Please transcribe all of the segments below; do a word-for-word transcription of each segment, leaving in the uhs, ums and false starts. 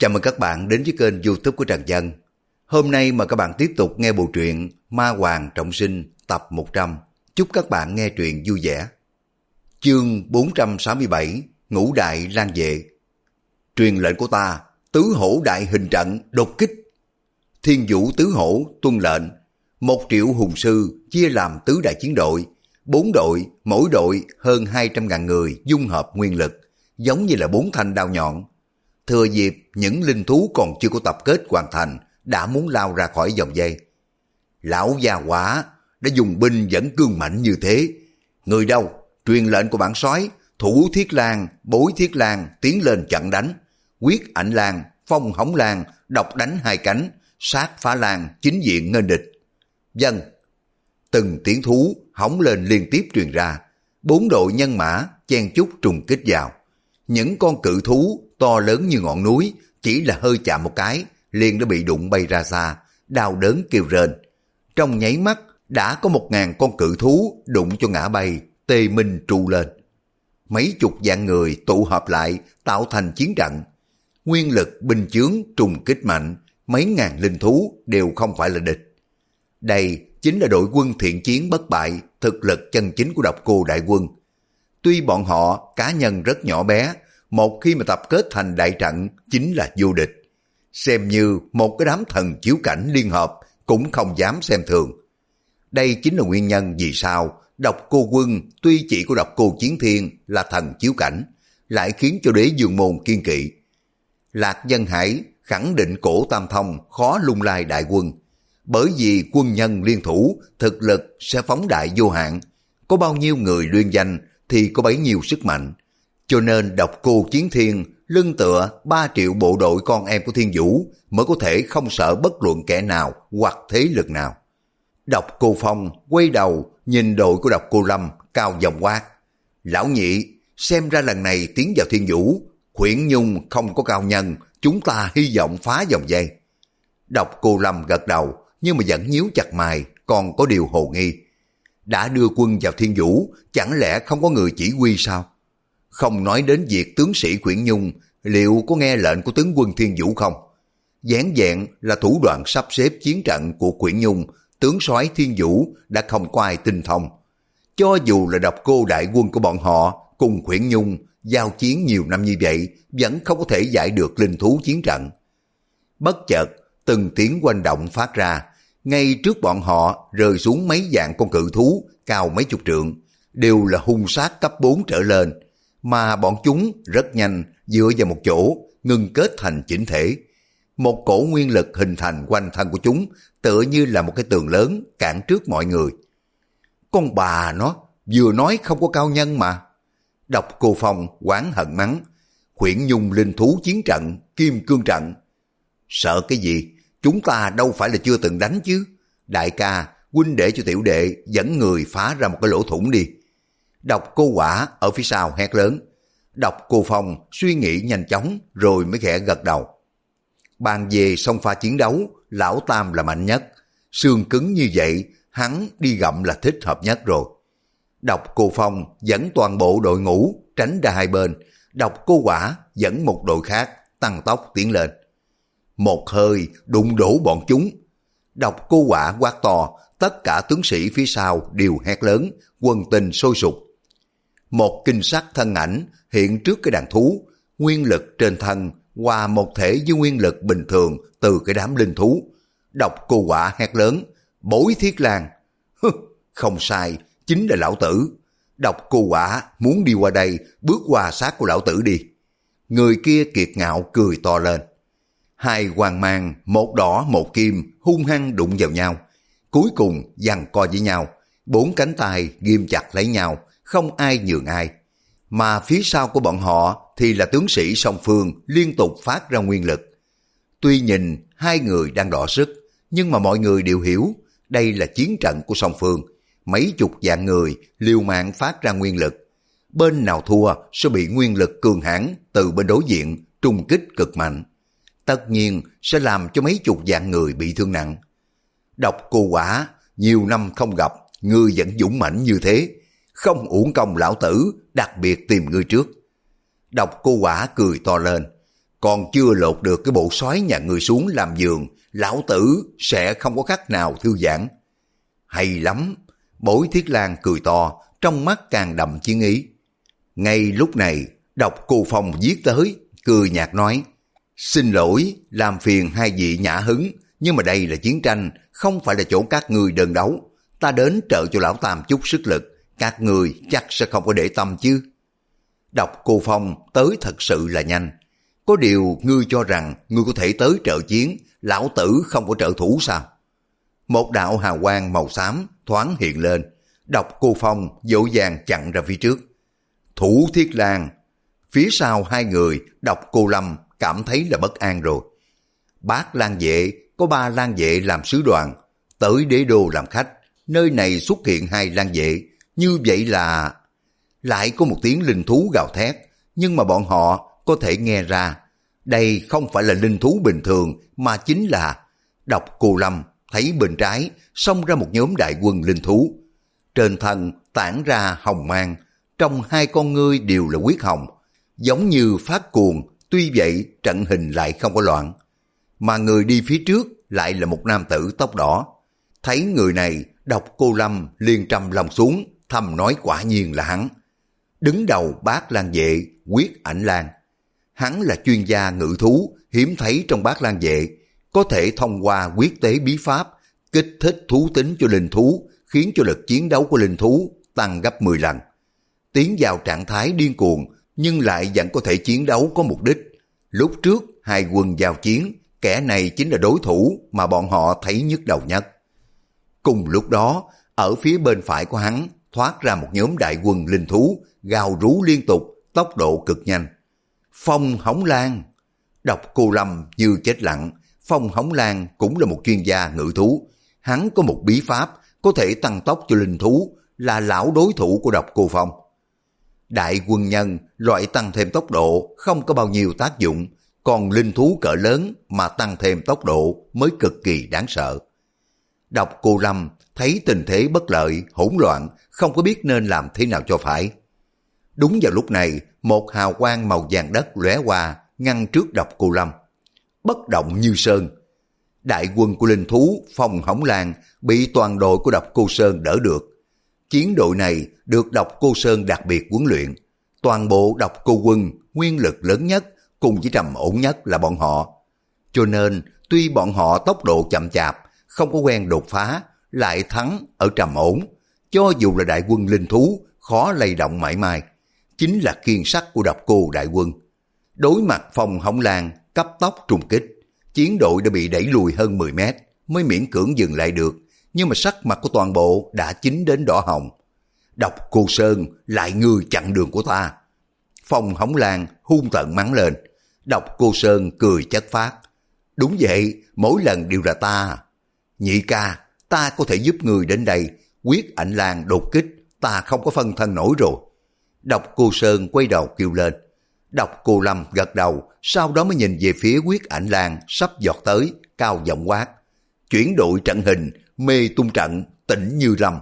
Chào mừng các bạn đến với kênh YouTube của Trần Dân. Hôm nay mời các bạn tiếp tục nghe bộ truyện Ma Hoàng Trọng Sinh tập một trăm. Chúc các bạn nghe truyện vui vẻ. Chương bốn trăm sáu mươi bảy, Ngũ Đại Lang Vệ. Truyền lệnh của ta, tứ hổ đại hình trận đột kích. Thiên Vũ tứ hổ tuân lệnh. Một triệu hùng sư chia làm tứ đại chiến đội. Bốn đội, mỗi đội hơn hai trăm ngàn người dung hợp nguyên lực, giống như là bốn thanh đao nhọn. Thừa dịp những linh thú còn chưa có tập kết hoàn thành đã muốn lao ra khỏi vòng dây. Lão già quả đã dùng binh dẫn cương mạnh như thế. Người đâu? Truyền lệnh của bản soái, thủ Thiết Lang, bối Thiết Lang tiến lên chặn đánh. Quyết Ảnh Lang, Phong Hống Lang độc đánh hai cánh, sát Phá Lang chính diện nghênh địch. Vâng. Từng tiếng thú hống lên liên tiếp truyền ra. Bốn đội nhân mã chen chúc trùng kích vào. Những con cự thú to lớn như ngọn núi, chỉ là hơi chạm một cái, liền đã bị đụng bay ra xa, đau đớn kêu rên. Trong nháy mắt, đã có một ngàn con cự thú đụng cho ngã bay, tê minh tru lên. Mấy chục vạn người tụ hợp lại, tạo thành chiến trận. Nguyên lực binh chướng trùng kích mạnh, mấy ngàn linh thú đều không phải là địch. Đây chính là đội quân thiện chiến bất bại, thực lực chân chính của Độc Cô đại quân. Tuy bọn họ cá nhân rất nhỏ bé, một khi mà tập kết thành đại trận chính là vô địch. Xem như một cái đám thần chiếu cảnh liên hợp cũng không dám xem thường. Đây chính là nguyên nhân vì sao Độc Cô quân tuy chỉ có Độc Cô Chiến Thiên là thần chiếu cảnh, lại khiến cho Đế Dương môn kiên kỵ. Lạc Dân Hải khẳng định cổ Tam Thông khó lung lai đại quân, bởi vì quân nhân liên thủ thực lực sẽ phóng đại vô hạn, có bao nhiêu người liên danh thì có bấy nhiêu sức mạnh. Cho nên Độc Cô Chiến Thiên lưng tựa ba triệu bộ đội con em của Thiên Vũ mới có thể không sợ bất luận kẻ nào hoặc thế lực nào. Độc Cô Phong quay đầu nhìn đội của Độc Cô Lâm cao giọng quát: Lão Nhị, xem ra lần này tiến vào Thiên Vũ, Khuyển Nhung không có cao nhân, chúng ta hy vọng phá vòng dây. Độc Cô Lâm gật đầu, nhưng mà vẫn nhíu chặt mày, còn có điều hồ nghi. Đã đưa quân vào Thiên Vũ, chẳng lẽ không có người chỉ huy sao? Không nói đến việc tướng sĩ Khuyển Nhung liệu có nghe lệnh của tướng quân Thiên Vũ không? Vẻn vẹn là thủ đoạn sắp xếp chiến trận của Khuyển Nhung, tướng soái Thiên Vũ đã không có ai tinh thông. Cho dù là Độc Cô đại quân của bọn họ cùng Khuyển Nhung giao chiến nhiều năm như vậy, vẫn không có thể giải được linh thú chiến trận. Bất chợt, từng tiếng oanh động phát ra, ngay trước bọn họ rơi xuống mấy vạn con cự thú cao mấy chục trượng, đều là hung sát cấp bốn trở lên, mà bọn chúng rất nhanh dựa vào một chỗ ngưng kết thành chỉnh thể. Một cổ nguyên lực hình thành quanh thân của chúng, tựa như là một cái tường lớn cản trước mọi người. Con bà nó, vừa nói không có cao nhân mà. Độc Cô Phong oán hận mắng: Khuyển Nhung linh thú chiến trận, kim cương trận. Sợ cái gì? Chúng ta đâu phải là chưa từng đánh chứ. Đại ca, huynh để cho tiểu đệ dẫn người phá ra một cái lỗ thủng đi. Độc Cô Quả ở phía sau hét lớn. Độc Cô Phong suy nghĩ nhanh chóng rồi mới khẽ gật đầu. Bàn về song pha chiến đấu, Lão Tam là mạnh nhất. Xương cứng như vậy, hắn đi gặm là thích hợp nhất rồi. Độc Cô Phong dẫn toàn bộ đội ngũ tránh ra hai bên. Độc Cô Quả dẫn một đội khác tăng tốc tiến lên. Một hơi đụng đổ bọn chúng. Độc Cô Quả quát to, tất cả tướng sĩ phía sau đều hét lớn, quân tình sôi sục. Một kinh sắc thân ảnh hiện trước cái đàn thú, nguyên lực trên thân hòa một thể với nguyên lực bình thường từ cái đám linh thú. Độc Cô Quả hét lớn, bối Thiết Lang. Không sai, chính là lão tử. Độc Cô Quả muốn đi qua đây, bước qua xác của lão tử đi. Người kia kiệt ngạo cười to lên. Hai hoàng mang, một đỏ một kim, hung hăng đụng vào nhau. Cuối cùng giằng co với nhau, bốn cánh tay ghim chặt lấy nhau, không ai nhường ai. Mà phía sau của bọn họ thì là tướng sĩ song phương liên tục phát ra nguyên lực. Tuy nhìn hai người đang đọ sức, nhưng mà mọi người đều hiểu đây là chiến trận của song phương. Mấy chục vạn người liều mạng phát ra nguyên lực. Bên nào thua sẽ bị nguyên lực cường hãn từ bên đối diện trùng kích cực mạnh. Tất nhiên sẽ làm cho mấy chục vạn người bị thương nặng. Độc Cô Quả, nhiều năm không gặp, ngươi vẫn dũng mãnh như thế. Không uổng công lão tử đặc biệt tìm ngươi trước. Độc Cô Quả cười to lên. còn chưa lột được cái bộ sói nhà ngươi xuống làm giường, lão tử sẽ không có cách nào thư giãn. Hay lắm, Bối Thiết Lang cười to, trong mắt càng đậm chiến ý. Ngay lúc này, Độc Cô Phong viết tới, cười nhạt nói, xin lỗi, làm phiền hai vị nhã hứng, nhưng mà đây là chiến tranh, không phải là chỗ các ngươi đơn đấu. Ta đến trợ cho lão tam chút sức lực, các ngươi chắc sẽ không có để tâm chứ. Độc Cô Phong tới thật sự là nhanh. Có điều ngươi cho rằng ngươi có thể tới trợ chiến, lão tử không có trợ thủ sao? Một đạo hào quang màu xám thoáng hiện lên, Độc Cô Phong dỗ dàng chặn ra phía trước. Thủ Thiết Lang, phía sau hai người, Độc Cô Lâm cảm thấy là bất an rồi. Bát Lang Vệ có ba lang vệ làm sứ đoàn, tới đế đô làm khách, nơi này xuất hiện hai lang vệ, như vậy là... Lại có một tiếng linh thú gào thét, nhưng mà bọn họ có thể nghe ra, đây không phải là linh thú bình thường mà chính là... Độc Cô Lâm thấy bên trái xông ra một nhóm đại quân linh thú. Trên thân tản ra hồng mang, trong hai con ngươi đều là huyết hồng, giống như phát cuồng, tuy vậy trận hình lại không có loạn. Mà người đi phía trước lại là một nam tử tóc đỏ. Thấy người này, Độc Cô Lâm liền trầm lòng xuống, thầm nói quả nhiên là hắn. Đứng đầu Bát Lang Vệ, Huyết Ảnh Lang. Hắn là chuyên gia ngự thú, hiếm thấy trong Bát Lang Vệ, có thể thông qua quyết tế bí pháp, kích thích thú tính cho linh thú, khiến cho lực chiến đấu của linh thú tăng gấp mười lần. Tiến vào trạng thái điên cuồng, nhưng lại vẫn có thể chiến đấu có mục đích. Lúc trước, hai quân giao chiến, kẻ này chính là đối thủ mà bọn họ thấy nhức đầu nhất. Cùng lúc đó, ở phía bên phải của hắn, thoát ra một nhóm đại quân linh thú, gào rú liên tục, tốc độ cực nhanh. Phong Hống Lang. Độc Cô Lâm như chết lặng. Phong Hống Lang cũng là một chuyên gia ngự thú. Hắn có một bí pháp có thể tăng tốc cho linh thú, là lão đối thủ của Độc Cô Phong. Đại quân nhân loại tăng thêm tốc độ không có bao nhiêu tác dụng, còn linh thú cỡ lớn mà tăng thêm tốc độ mới cực kỳ đáng sợ. Độc Cô Lâm thấy tình thế bất lợi, hỗn loạn, không có biết nên làm thế nào cho phải. Đúng vào lúc này, một hào quang màu vàng đất lóe qua, ngăn trước Độc Cô Lâm. Bất động như sơn. Đại quân của linh thú Phong Hống Lang bị toàn đội của Độc Cô Sơn đỡ được. Chiến đội này được Độc Cô Sơn đặc biệt huấn luyện. Toàn bộ Độc Cô quân, nguyên lực lớn nhất cùng với trầm ổn nhất là bọn họ. Cho nên, tuy bọn họ tốc độ chậm chạp, không có quen đột phá, lại thắng ở trầm ổn. Cho dù là đại quân linh thú, khó lay động mãi mai. Chính là kiên sắt của Độc Cô đại quân. Đối mặt Phong Hống Lang cấp tốc trùng kích, chiến đội đã bị đẩy lùi hơn mười mét, mới miễn cưỡng dừng lại được. Nhưng mà sắc mặt của toàn bộ đã chín đến đỏ hồng. Độc Cô Sơn, lại ngươi chặn đường của ta. Phong Hống Lang hung tợn mắng lên. Độc Cô Sơn cười chất phát. Đúng vậy, mỗi lần đều là ta. Nhị ca, ta có thể giúp người đến đây. Huyết Ảnh Lang đột kích, ta không có phân thân nổi rồi. Độc Cô Sơn quay đầu kêu lên. Độc Cô Lâm gật đầu, sau đó mới nhìn về phía Huyết Ảnh Lang sắp giọt tới, cao giọng quát. Chuyển đội trận hình, mê tung trận, tĩnh như lâm.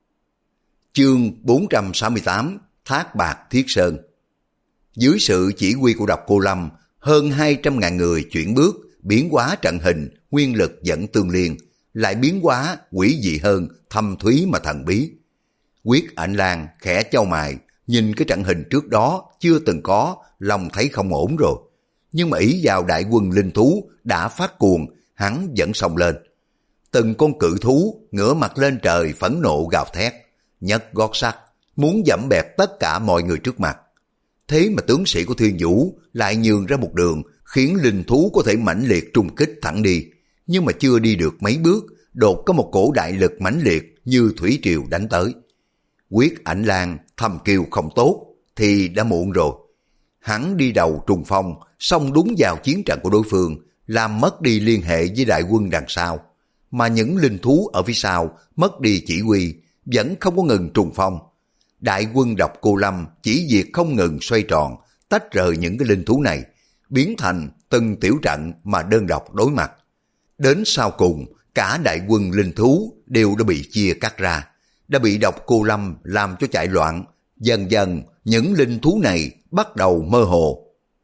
Chương bốn trăm sáu mươi tám, Thác Bạc Thiết Sơn. Dưới sự chỉ huy của Độc Cô Lâm, hơn hai trăm ngàn người chuyển bước, biến hóa trận hình, nguyên lực dẫn tương liên, lại biến hóa quỷ dị hơn, thâm thúy mà thần bí. Huyết Ảnh Lang khẽ chau mày, nhìn cái trận hình trước đó chưa từng có, lòng thấy không ổn rồi. Nhưng mà ý vào đại quân linh thú đã phát cuồng, hắn vẫn xông lên. Từng con cự thú ngửa mặt lên trời phẫn nộ gào thét, nhấc gót sắt, muốn dẫm bẹp tất cả mọi người trước mặt. Thế mà tướng sĩ của Thiên Vũ lại nhường ra một đường, khiến linh thú có thể mãnh liệt trung kích thẳng đi. Nhưng mà chưa đi được mấy bước, đột có một cổ đại lực mãnh liệt như thủy triều đánh tới. Huyết Ảnh Lang thầm kêu không tốt, thì đã muộn rồi. Hắn đi đầu trùng phong, xông đúng vào chiến trận của đối phương, làm mất đi liên hệ với đại quân đằng sau. Mà những linh thú ở phía sau mất đi chỉ huy, vẫn không có ngừng trùng phong. Đại quân Độc Cô Lâm chỉ việc không ngừng xoay tròn, tách rời những cái linh thú này, biến thành từng tiểu trận mà đơn độc đối mặt. Đến sau cùng, cả đại quân linh thú đều đã bị chia cắt ra, đã bị Độc Cô Lâm làm cho chạy loạn. Dần dần, những linh thú này bắt đầu mơ hồ.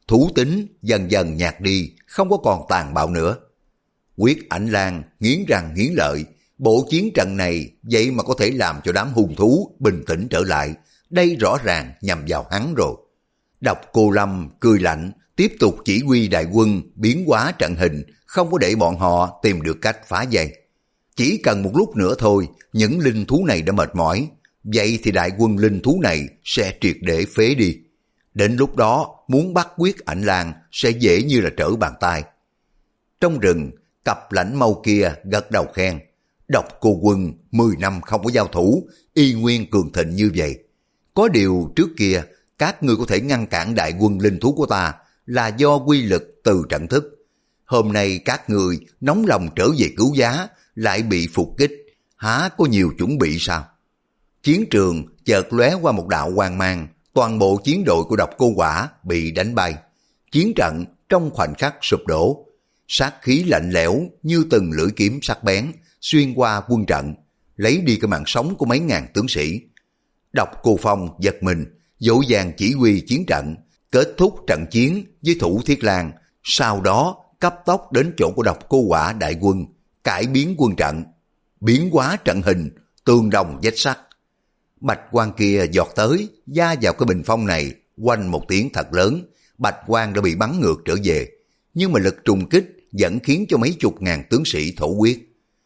thú tính dần dần nhạt đi, không có còn tàn bạo nữa. Quyết Ảnh Lang nghiến răng nghiến lợi, bộ chiến trận này vậy mà có thể làm cho đám hung thú bình tĩnh trở lại, đây rõ ràng nhằm vào hắn rồi. Độc Cô Lâm cười lạnh, tiếp tục chỉ huy đại quân biến hóa trận hình, không có để bọn họ tìm được cách phá dây. Chỉ cần một lúc nữa thôi, những linh thú này đã mệt mỏi, vậy thì đại quân linh thú này sẽ triệt để phế đi. Đến lúc đó, muốn bắt Quyết Ảnh Lang sẽ dễ như là trở bàn tay. Trong rừng, cặp lãnh mâu kia gật đầu khen. Độc Cô quân mười năm không có giao thủ, y nguyên cường thịnh như vậy. Có điều trước kia, các ngươi có thể ngăn cản đại quân linh thú của ta là do quy lực từ trận thức. Hôm nay các ngươi nóng lòng trở về cứu giá, lại bị phục kích, há có nhiều chuẩn bị sao? Chiến trường chợt lóe qua một đạo quang mang, toàn bộ chiến đội của Độc Cô Quả bị đánh bay. Chiến trận trong khoảnh khắc sụp đổ, sát khí lạnh lẽo như từng lưỡi kiếm sắc bén xuyên qua quân trận, lấy đi cái mạng sống của mấy ngàn tướng sĩ. Độc Cô Phong giật mình, dỗ dàng chỉ huy chiến trận, kết thúc trận chiến với Thủ Thiết Lang, sau đó cấp tốc đến chỗ của Độc Cô Quả đại quân, cải biến quân trận, biến hóa trận hình, tương đồng vách sắt. Bạch quang kia giọt tới, va vào cái bình phong này, quanh một tiếng thật lớn, bạch quang đã bị bắn ngược trở về, nhưng mà lực trùng kích vẫn khiến cho mấy chục ngàn tướng sĩ thổ huyết.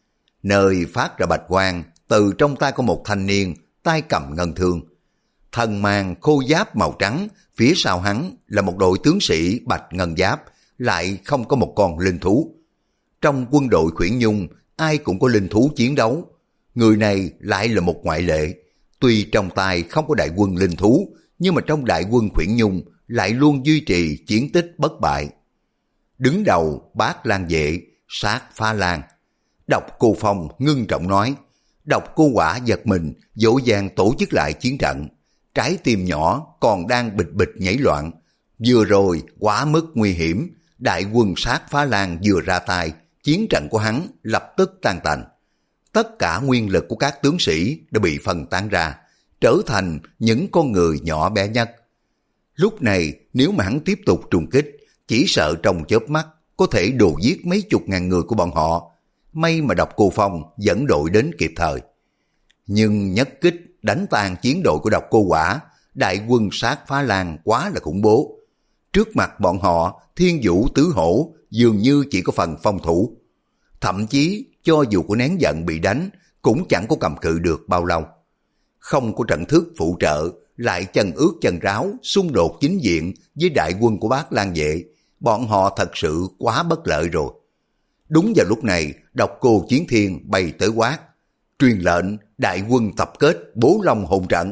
Nơi phát ra bạch quang, từ trong tay của một thanh niên, tay cầm ngân thương. Thân mang khô giáp màu trắng, phía sau hắn là một đội tướng sĩ bạch ngân giáp, lại không có một con linh thú. Trong quân đội Khuyển Nhung, ai cũng có linh thú chiến đấu. Người này lại là một ngoại lệ. Tuy trong tay không có đại quân linh thú, nhưng mà trong đại quân Khuyển Nhung lại luôn duy trì chiến tích bất bại. Đứng đầu Bát Lang Vệ, Sát Phá Lang. Độc Cô Phong ngưng trọng nói. Độc Cô Quả giật mình, dỗ dàng tổ chức lại chiến trận. Trái tim nhỏ còn đang bịch bịch nhảy loạn. Vừa rồi quá mức nguy hiểm, đại quân Sát Phá Lang vừa ra tay, chiến trận của hắn lập tức tan tành. Tất cả nguyên lực của các tướng sĩ đã bị phân tán ra, trở thành những con người nhỏ bé nhất. Lúc này nếu mà hắn tiếp tục trùng kích, chỉ sợ trong chớp mắt có thể đồ giết mấy chục ngàn người của bọn họ. May mà Độc Cô Phong dẫn đội đến kịp thời. Nhưng nhất kích đánh tan chiến đội của Độc Cô Quả, đại quân Sát Phá Lang quá là khủng bố. Trước mặt bọn họ, Thiên Vũ Tứ Hổ dường như chỉ có phần phòng thủ. Thậm chí cho dù có nén giận bị đánh, cũng chẳng có cầm cự được bao lâu. Không có trận thức phụ trợ, lại chân ướt chân ráo, xung đột chính diện với đại quân của Bát Lang Vệ, bọn họ thật sự quá bất lợi rồi. Đúng vào lúc này, Độc Cô Chiến Thiên bay tới quát, truyền lệnh đại quân tập kết Bố Long hồn trận.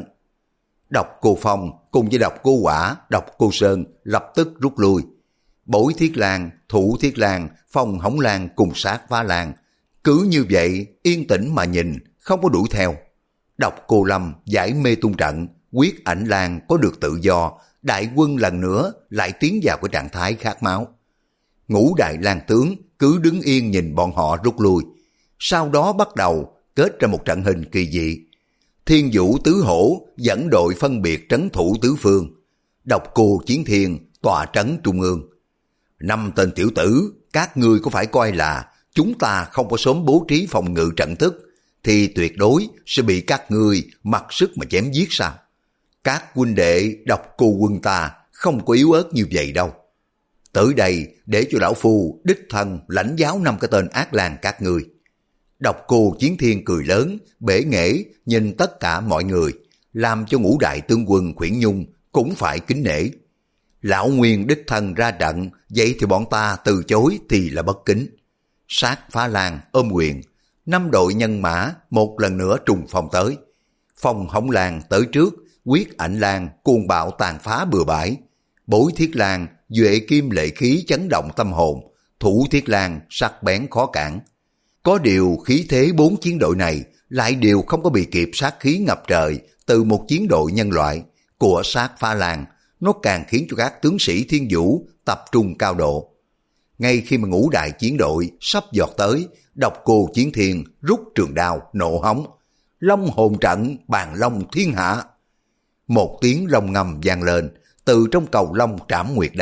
Độc Cô Phong cùng với Độc Cô Quả, Độc Cô Sơn lập tức rút lui. Bối Thiết Lang, Thủ Thiết Lang, Phong Hống Lang cùng Sát Phá Lang cứ như vậy yên tĩnh mà nhìn, không có đuổi theo. Độc Cô Lâm giải mê tung trận, Quyết Ảnh Lang có được tự do, đại quân lần nữa lại tiến vào cái trạng thái khát máu. Ngũ đại lang tướng cứ đứng yên nhìn bọn họ rút lui, sau đó bắt đầu kết ra một trận hình kỳ dị. Thiên Vũ Tứ Hổ dẫn đội phân biệt trấn thủ tứ phương, Độc Cô Chiến Thiên tọa trấn trung ương. Năm tên tiểu tử, các ngươi có phải coi là chúng ta không có sớm bố trí phòng ngự trận thức, thì tuyệt đối sẽ bị các ngươi mặc sức mà chém giết sao? Các huynh đệ Độc Cô quân ta không có yếu ớt như vậy đâu. Tới đây để cho lão phu đích thân lãnh giáo năm cái tên ác lang các ngươi. Độc Cô Chiến Thiên cười lớn, bể nghệ nhìn tất cả mọi người, làm cho ngũ đại tướng quân Khuyển Nhung cũng phải kính nể. Lão Nguyên đích thân ra trận, vậy thì bọn ta từ chối thì là bất kính. Sát Phá Lang ôm quyền, năm đội nhân mã một lần nữa trùng phong tới. Phong Hống Lang tới trước, Quyết Ảnh Lang cuồng bạo tàn phá bừa bãi. Bối Thiết Lang duệ kim lệ khí chấn động tâm hồn, Thủ Thiết Lang sắc bén khó cản. Có điều khí thế bốn chiến đội này lại đều không có bị kịp sát khí ngập trời từ một chiến đội nhân loại của Sát Phá Lang, nó càng khiến cho các tướng sĩ Thiên Vũ tập trung cao độ. Ngay khi mà ngũ đại chiến đội sắp giọt tới, Độc Cô Chiến Thiên rút trường đao nộ hống, Long hồn trận bàn long thiên hạ. Một tiếng long ngầm vang lên, từ trong cầu long trảm nguyệt đao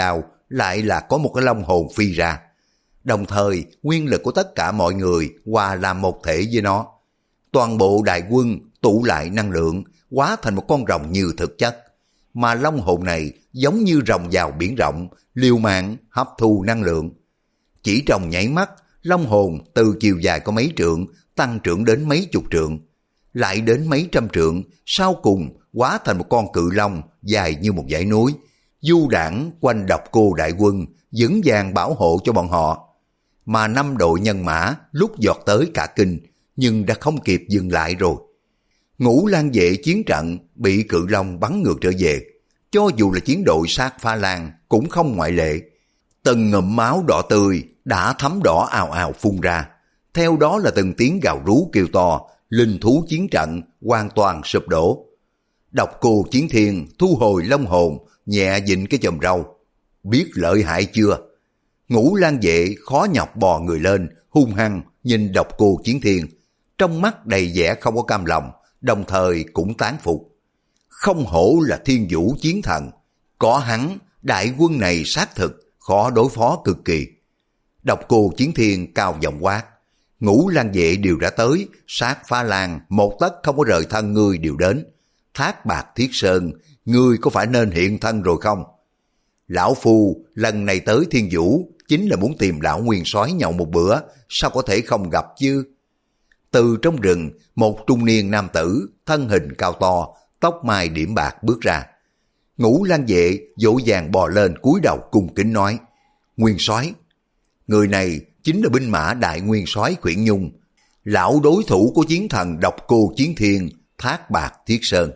lại là có một cái long hồn phi ra. Đồng thời, nguyên lực của tất cả mọi người hòa làm một thể với nó. Toàn bộ đại quân tụ lại năng lượng, hóa thành một con rồng như thực chất. Mà long hồn này giống như rồng vào biển rộng, liều mạng hấp thu năng lượng. Chỉ trong nháy mắt, long hồn từ chiều dài có mấy trượng, tăng trưởng đến mấy chục trượng, lại đến mấy trăm trượng, sau cùng hóa thành một con cự long dài như một dãy núi, du đãng quanh Độc Cô đại quân, vững vàng bảo hộ cho bọn họ. Mà năm đội nhân mã lúc giọt tới cả kinh, nhưng đã không kịp dừng lại rồi. Ngũ Lang vệ chiến trận bị cự long bắn ngược trở về, cho dù là chiến đội sát Pha Lang cũng không ngoại lệ. Từng ngụm máu đỏ tươi đã thấm đỏ ào ào phun ra, theo đó là từng tiếng gào rú kêu to, linh thú chiến trận hoàn toàn sụp đổ. Độc Cô Chiến Thiên thu hồi long hồn, nhẹ vịn cái chòm râu. Biết lợi hại chưa? Ngũ Lang vệ khó nhọc bò người lên, hung hăng nhìn Độc Cô Chiến Thiên, trong mắt đầy vẻ không có cam lòng, đồng thời cũng tán phục. Không hổ là Thiên Vũ chiến thần, có hắn, đại quân này xác thực khó đối phó cực kỳ. Độc Cô Chiến Thiên cao giọng quát, Ngũ Lang vệ đều đã tới, sát Pha Lang một tấc không có rời thân ngươi đều đến. Thác Bạt Thiết Sơn, ngươi có phải nên hiện thân rồi không? Lão Phu lần này tới Thiên Vũ chính là muốn tìm lão nguyên soái nhậu một bữa, sao có thể không gặp chứ? Từ trong rừng, một trung niên nam tử, thân hình cao to, tóc mai điểm bạc bước ra. Ngũ Lang vệ vội vàng bò lên cúi đầu cung kính nói, Nguyên soái, người này chính là binh mã đại nguyên soái Khuyển Nhung, lão đối thủ của chiến thần Độc Cô Chiến Thiên, Thác Bạt Thiết Sơn.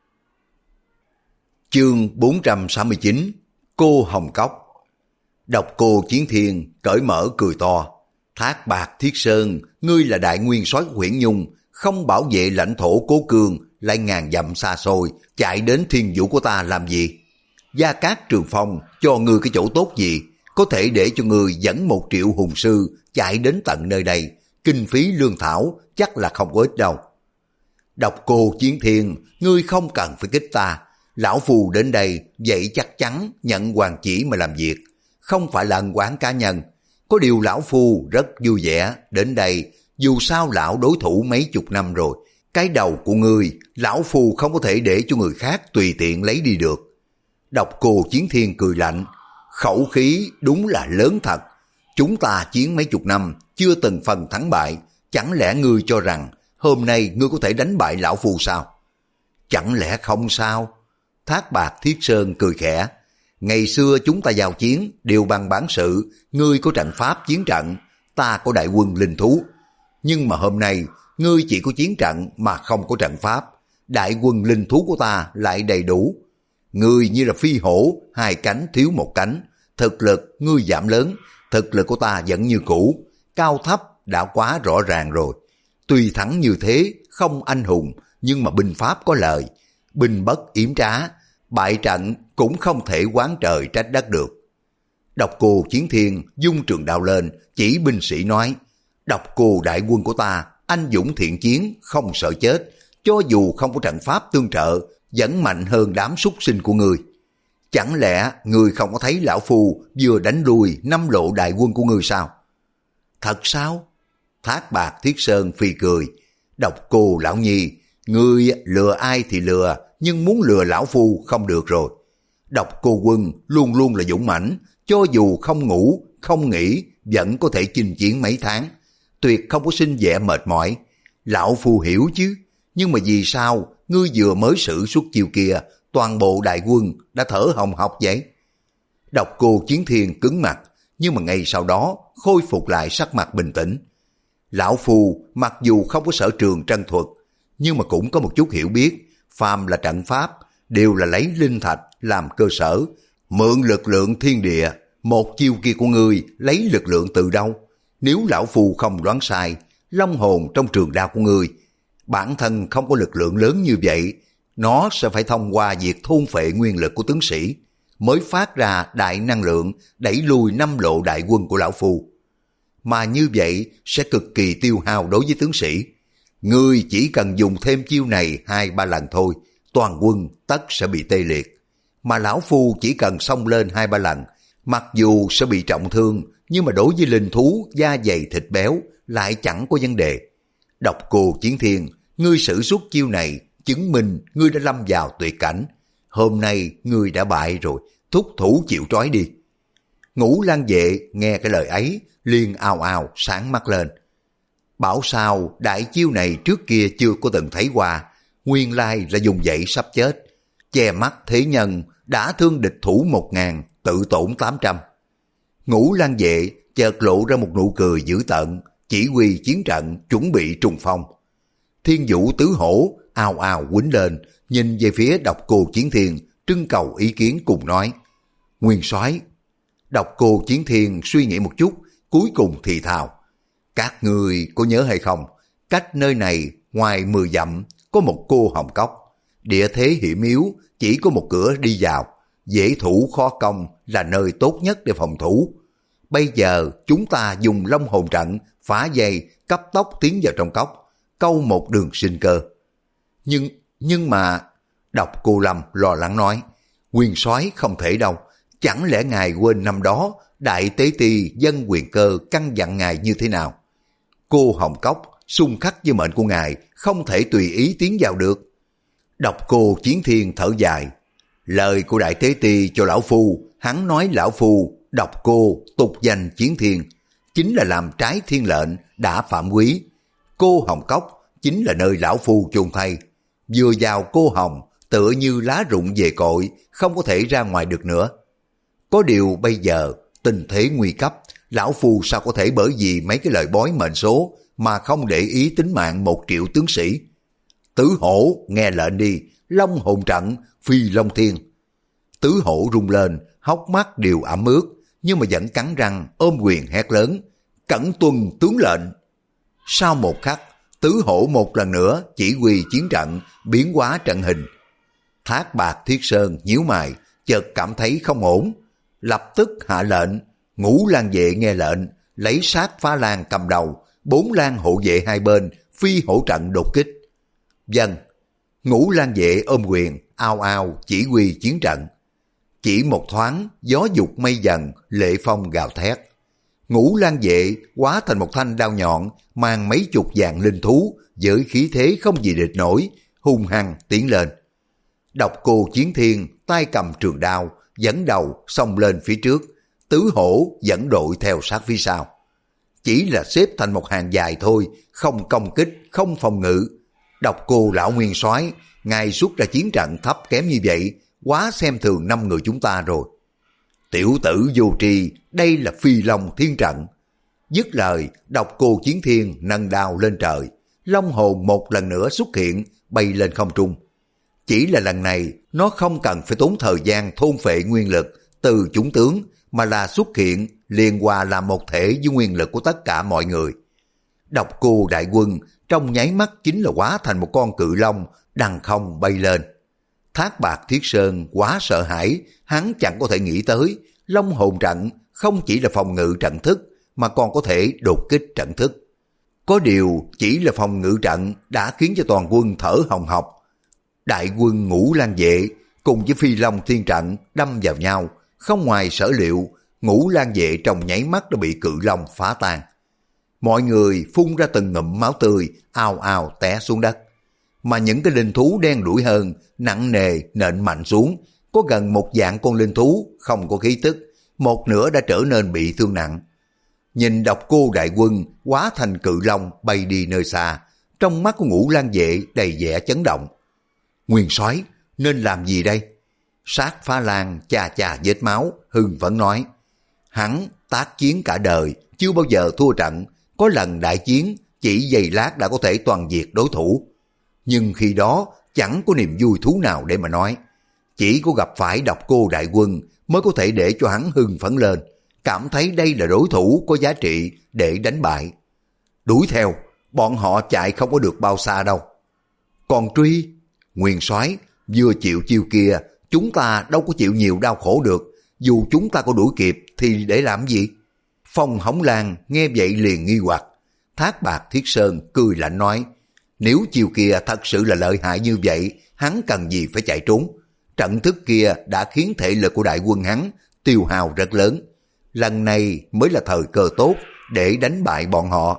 Chương bốn trăm sáu mươi chín, Cô Hồng Cốc. Độc Cô Chiến Thiên cởi mở cười to, Thác Bạt Thiết Sơn, ngươi là đại nguyên soái Khuyển Nhung, không bảo vệ lãnh thổ Cố Cương, lại ngàn dặm xa xôi chạy đến Thiên Vũ của ta làm gì? Gia Cát Trường Phong cho ngươi cái chỗ tốt gì, có thể để cho ngươi dẫn một triệu hùng sư chạy đến tận nơi đây, kinh phí lương thảo chắc là không có ít đâu. Độc Cô Chiến Thiên, ngươi không cần phải kích ta, lão Phu đến đây vậy chắc chắn nhận hoàng chỉ mà làm việc, không phải là ân oán cá nhân. Có điều lão Phu rất vui vẻ đến đây, dù sao lão đối thủ mấy chục năm rồi, cái đầu của ngươi lão Phu không có thể để cho người khác tùy tiện lấy đi được. Độc Cô Chiến Thiên cười lạnh, khẩu khí đúng là lớn thật, chúng ta chiến mấy chục năm chưa từng phần thắng bại, chẳng lẽ ngươi cho rằng hôm nay ngươi có thể đánh bại lão Phu sao? Chẳng lẽ không sao? Thác Bạt Thiết Sơn cười khẽ, ngày xưa chúng ta giao chiến đều bằng bản sự, ngươi có trận pháp chiến trận, ta có đại quân linh thú. Nhưng mà hôm nay ngươi chỉ có chiến trận mà không có trận pháp, đại quân linh thú của ta lại đầy đủ. Ngươi như là phi hổ, hai cánh thiếu một cánh, thực lực ngươi giảm lớn, thực lực của ta vẫn như cũ, cao thấp đã quá rõ ràng rồi. Tuy thắng như thế không anh hùng, nhưng mà binh pháp có lời, binh bất yểm trá, bại trận cũng không thể oán trời trách đất được. Độc Cô Chiến Thiên dung trường đao lên, chỉ binh sĩ nói, Độc Cô đại quân của ta anh dũng thiện chiến, không sợ chết, cho dù không có trận pháp tương trợ, vẫn mạnh hơn đám súc sinh của ngươi. Chẳng lẽ ngươi không có thấy lão Phu vừa đánh đuôi năm lộ đại quân của ngươi sao? Thật sao? Thác Bạt Thiết Sơn phi cười, Độc Cô lão nhi, ngươi lừa ai thì lừa, nhưng muốn lừa lão Phu không được rồi. Độc Cô quân luôn luôn là dũng mãnh, cho dù không ngủ, không nghỉ, vẫn có thể chinh chiến mấy tháng, tuyệt không có sinh vẻ mệt mỏi. Lão Phu hiểu chứ, nhưng mà vì sao ngươi vừa mới sử xuất chiêu kia, toàn bộ đại quân đã thở hồng hộc vậy? Độc Cô Chiến Thiên cứng mặt, nhưng mà ngay sau đó khôi phục lại sắc mặt bình tĩnh. Lão Phu mặc dù không có sở trường trận thuật, nhưng mà cũng có một chút hiểu biết, phàm là trận pháp đều là lấy linh thạch làm cơ sở, mượn lực lượng thiên địa. Một chiêu kia của ngươi lấy lực lượng từ đâu? Nếu lão Phu không đoán sai, long hồn trong trường đao của ngươi bản thân không có lực lượng lớn như vậy, nó sẽ phải thông qua việc thôn phệ nguyên lực của tướng sĩ mới phát ra đại năng lượng đẩy lùi năm lộ đại quân của lão Phu. Mà như vậy sẽ cực kỳ tiêu hao đối với tướng sĩ. Ngươi chỉ cần dùng thêm chiêu này hai ba lần thôi, toàn quân tất sẽ bị tê liệt. Mà lão Phu chỉ cần xông lên hai ba lần, Mặc dù sẽ bị trọng thương, nhưng mà đối với linh thú da dày thịt béo lại chẳng có vấn đề. Độc Cô Chiến Thiên, ngươi sử xuất chiêu này chứng minh ngươi đã lâm vào tuyệt cảnh. Hôm nay ngươi đã bại rồi, thúc thủ chịu trói đi. Ngũ Lang Vệ nghe cái lời ấy liền ào ào sáng mắt lên. Bảo sao đại chiêu này trước kia chưa có từng thấy qua, nguyên lai là dùng dậy sắp chết, che mắt thế nhân, đã thương địch thủ một ngàn, tự tổn tám trăm. Ngũ Lang Vệ chợt lộ ra một nụ cười dữ tợn, chỉ huy chiến trận chuẩn bị trùng phong. Thiên Vũ Tứ Hổ ào ào quýnh lên, nhìn về phía Độc Cô Chiến Thiên, trưng cầu ý kiến cùng nói: Nguyên soái. Độc Cô Chiến Thiên suy nghĩ một chút, cuối cùng thì thào: Các người có nhớ hay không, cách nơi này ngoài mười dặm có một cô hồng cốc, địa thế hiểm yếu, chỉ có một cửa đi vào, dễ thủ khó công, là nơi tốt nhất để phòng thủ. Bây giờ chúng ta dùng Long Hồn Trận phá dây, cấp tốc tiến vào trong cốc, câu một đường sinh cơ. Nhưng, nhưng mà... Độc Cô Lâm lo lắng nói: Nguyên soái không thể đâu, chẳng lẽ ngài quên năm đó đại tế ti dân quyền cơ căn dặn ngài như thế nào? Cô hồng cốc xung khắc với mệnh của ngài, không thể tùy ý tiến vào được. Độc Cô Chiến Thiên thở dài: Lời của đại tế ti cho lão phu, hắn nói lão phu Độc Cô tục danh Chiến Thiên, chính là làm trái thiên lệnh, đã phạm quý. Cô hồng cốc chính là nơi lão phu chôn thay. Vừa vào cô hồng, tựa như lá rụng về cội, không có thể ra ngoài được nữa. Có điều bây giờ tình thế nguy cấp, lão phu sao có thể bởi vì mấy cái lời bói mệnh số mà không để ý tính mạng một triệu tướng sĩ. Tứ Hổ nghe lệnh đi, Long Hồn Trận phi Long Thiên. Tứ Hổ rung lên, hốc mắt đều ẩm ướt, nhưng mà vẫn cắn răng ôm quyền hét lớn: Cẩn tuân tướng lệnh. Sau một khắc, Tứ Hổ một lần nữa chỉ huy chiến trận, biến hóa trận hình. Thác Bạt Thiết Sơn nhíu mày, chợt cảm thấy không ổn, lập tức hạ lệnh. Ngũ Lang Vệ nghe lệnh, lấy Sát Phá Lang cầm đầu, bốn lang hộ vệ hai bên phi hổ trận đột kích. Vâng. Ngũ Lang Vệ ôm quyền, ao ao chỉ huy chiến trận. Chỉ một thoáng, gió dục mây dần, lệ phong gào thét. Ngũ Lang Vệ hóa thành một thanh đao nhọn, mang mấy chục vạn linh thú, với khí thế không gì địch nổi, hung hăng tiến lên. Độc Cô Chiến Thiên tay cầm trường đao, dẫn đầu xông lên phía trước, Tứ Hổ dẫn đội theo sát phía sau. Chỉ là xếp thành một hàng dài thôi, không công kích, không phòng ngự. Độc Cô lão nguyên soái, ngài xuất ra chiến trận thấp kém như vậy, quá xem thường năm người chúng ta rồi. Tiểu tử vô tri, đây là phi long thiên trận. Dứt lời, Độc Cô Chiến Thiên nâng đao lên trời, long hồn một lần nữa xuất hiện, bay lên không trung. Chỉ là lần này, nó không cần phải tốn thời gian thôn phệ nguyên lực từ chúng tướng, mà là xuất hiện liền hòa làm một thể với nguyên lực của tất cả mọi người. Độc Cô đại quân trong nháy mắt chính là hóa thành một con cự long đằng không bay lên. Thác Bạt Thiết Sơn quá sợ hãi, hắn chẳng có thể nghĩ tới Long Hồn Trận không chỉ là phòng ngự trận thức mà còn có thể đột kích trận thức. Có điều chỉ là phòng ngự trận đã khiến cho toàn quân thở hồng hộc. Đại quân Ngũ Lang Vệ cùng với Phi Long Thiên Trận đâm vào nhau, không ngoài sở liệu, Ngũ Lang Vệ trong nháy mắt đã bị cự long phá tan. Mọi người phun ra từng ngụm máu tươi, ào ào té xuống đất. Mà những cái linh thú đen đuổi hơn, nặng nề nện mạnh xuống, có gần một vạn con linh thú không có khí tức, một nửa đã trở nên bị thương nặng. Nhìn Độc Cô đại quân hóa thành cự long bay đi nơi xa, trong mắt của Ngũ Lang Vệ đầy vẻ chấn động. Nguyên soái nên làm gì đây? Sát Phá Lang chà chà vết máu, hưng phấn nói: Hắn tác chiến cả đời, chưa bao giờ thua trận, có lần đại chiến chỉ giây lát đã có thể toàn diệt đối thủ. Nhưng khi đó chẳng có niềm vui thú nào để mà nói, chỉ có gặp phải Độc Cô đại quân mới có thể để cho hắn hưng phấn lên, cảm thấy đây là đối thủ có giá trị để đánh bại. Đuổi theo, bọn họ chạy không có được bao xa đâu. Còn truy, Nguyên soái vừa chịu chiêu kia, chúng ta đâu có chịu nhiều đau khổ được, dù chúng ta có đuổi kịp thì để làm gì? Phong Hống Lang nghe vậy liền nghi hoặc. Thác Bạt Thiết Sơn cười lạnh nói: Nếu chiêu kia thật sự là lợi hại như vậy, hắn cần gì phải chạy trốn? Trận thức kia đã khiến thể lực của đại quân hắn tiêu hao rất lớn. Lần này mới là thời cơ tốt để đánh bại bọn họ.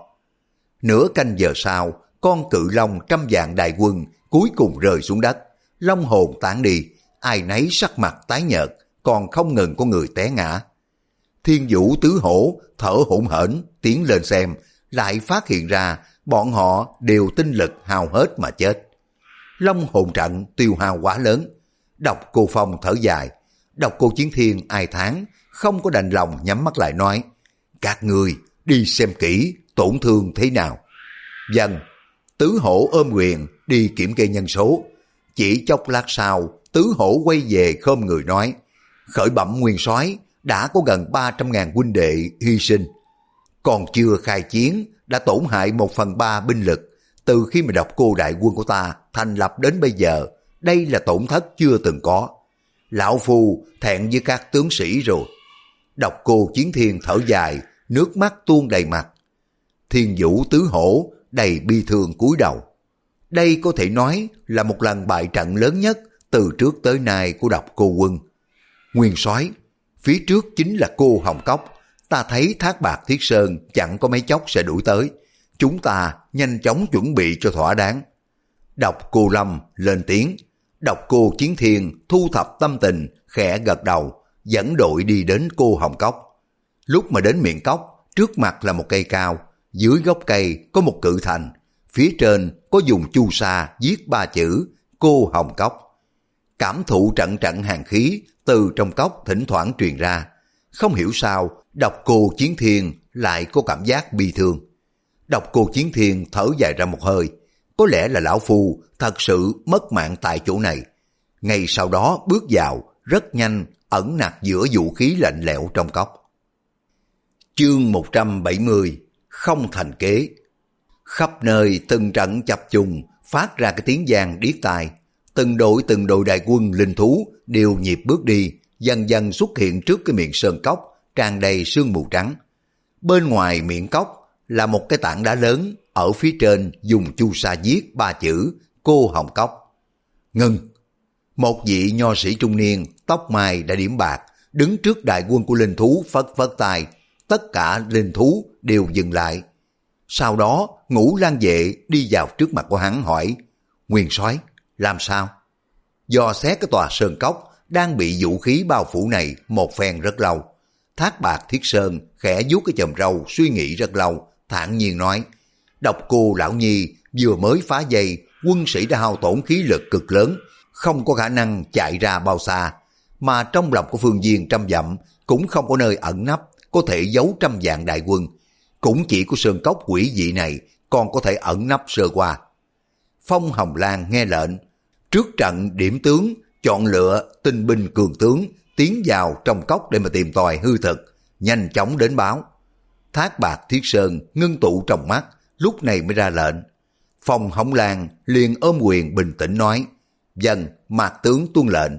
Nửa canh giờ sau, con cự long trăm vạn đại quân cuối cùng rơi xuống đất. Long hồn tản đi, ai nấy sắc mặt tái nhợt, còn không ngừng có người té ngã. Thiên Vũ Tứ Hổ thở hổn hển tiến lên xem, lại phát hiện ra bọn họ đều tinh lực hao hết mà chết. Long hồn trận tiêu hao quá lớn. Độc Cô Phong thở dài, Độc Cô Chiến Thiên ai thán, không có đành lòng nhắm mắt lại nói, các người đi xem kỹ tổn thương thế nào. Vâng. Tứ Hổ ôm quyền đi kiểm kê nhân số. Chỉ chốc lát sau, Tứ Hổ quay về khom người nói, khởi bẩm nguyên soái, đã có gần ba trăm ngàn huynh đệ hy sinh. Còn chưa khai chiến, đã tổn hại một phần ba binh lực. Từ khi mà Độc Cô đại quân của ta thành lập đến bây giờ, đây là tổn thất chưa từng có. Lão Phu thẹn với các tướng sĩ rồi. Độc Cô Chiến Thiên thở dài, nước mắt tuôn đầy mặt. Thiên Vũ Tứ Hổ đầy bi thương cúi đầu. Đây có thể nói là một lần bại trận lớn nhất từ trước tới nay của Độc Cô quân. Nguyên soái, phía trước chính là Cô Hồng Cốc. Ta thấy Thác Bạt Thiết Sơn chẳng có mấy chốc sẽ đuổi tới. Chúng ta nhanh chóng chuẩn bị cho thỏa đáng. Độc Cô Lâm lên tiếng. Độc Cô Chiến Thiên thu thập tâm tình, khẽ gật đầu, dẫn đội đi đến Cô Hồng Cốc. Lúc mà đến miệng cốc, trước mặt là một cây cao, dưới gốc cây có một cự thành, phía trên có dùng chu sa viết ba chữ Cô Hồng Cốc. Cảm thụ trận trận hàn khí từ trong cốc thỉnh thoảng truyền ra. Không hiểu sao, Độc Cô Chiến Thiên lại có cảm giác bi thương. Độc Cô Chiến Thiên thở dài ra một hơi. Có lẽ là lão phu thật sự mất mạng tại chỗ này. Ngay sau đó bước vào, rất nhanh ẩn nặc giữa vũ khí lạnh lẽo trong cốc. Chương một trăm bảy mươi, không thành kế. Khắp nơi từng trận chập trùng phát ra cái tiếng vang điếc tai. Từng đội từng đội đại quân linh thú đều nhịp bước đi, dần dần xuất hiện trước cái miệng sơn cốc tràn đầy sương mù trắng. Bên ngoài miệng cốc là một cái tảng đá lớn, ở phía trên dùng chu sa viết ba chữ Cô Hồng Cốc. Ngưng. Một vị nho sĩ trung niên, tóc mai đã điểm bạc, đứng trước đại quân của linh thú phất phất tay. Tất cả linh thú đều dừng lại. Sau đó Ngũ Lang Vệ đi vào trước mặt của hắn hỏi, Nguyên soái, làm sao? Do xét cái tòa sơn cốc đang bị vũ khí bao phủ này một phen rất lâu. Thác Bạt Thiết Sơn khẽ vuốt cái chòm râu suy nghĩ rất lâu, thản nhiên nói, Độc Cô lão nhi vừa mới phá dây, quân sĩ đã hao tổn khí lực cực lớn, không có khả năng chạy ra bao xa, mà trong lòng của phương viên trăm dặm cũng không có nơi ẩn nấp có thể giấu trăm vạn đại quân, cũng chỉ có sơn cốc quỷ dị này còn có thể ẩn nấp sơ qua. Phong Hồng Lan nghe lệnh, trước trận điểm tướng, chọn lựa tinh binh cường tướng tiến vào trong cốc để mà tìm tòi hư thực, nhanh chóng đến báo. Thác Bạt Thiết Sơn ngưng tụ trong mắt, lúc này mới ra lệnh. Phong Hồng Lan liền ôm quyền bình tĩnh nói, vâng, mạc tướng tuân lệnh.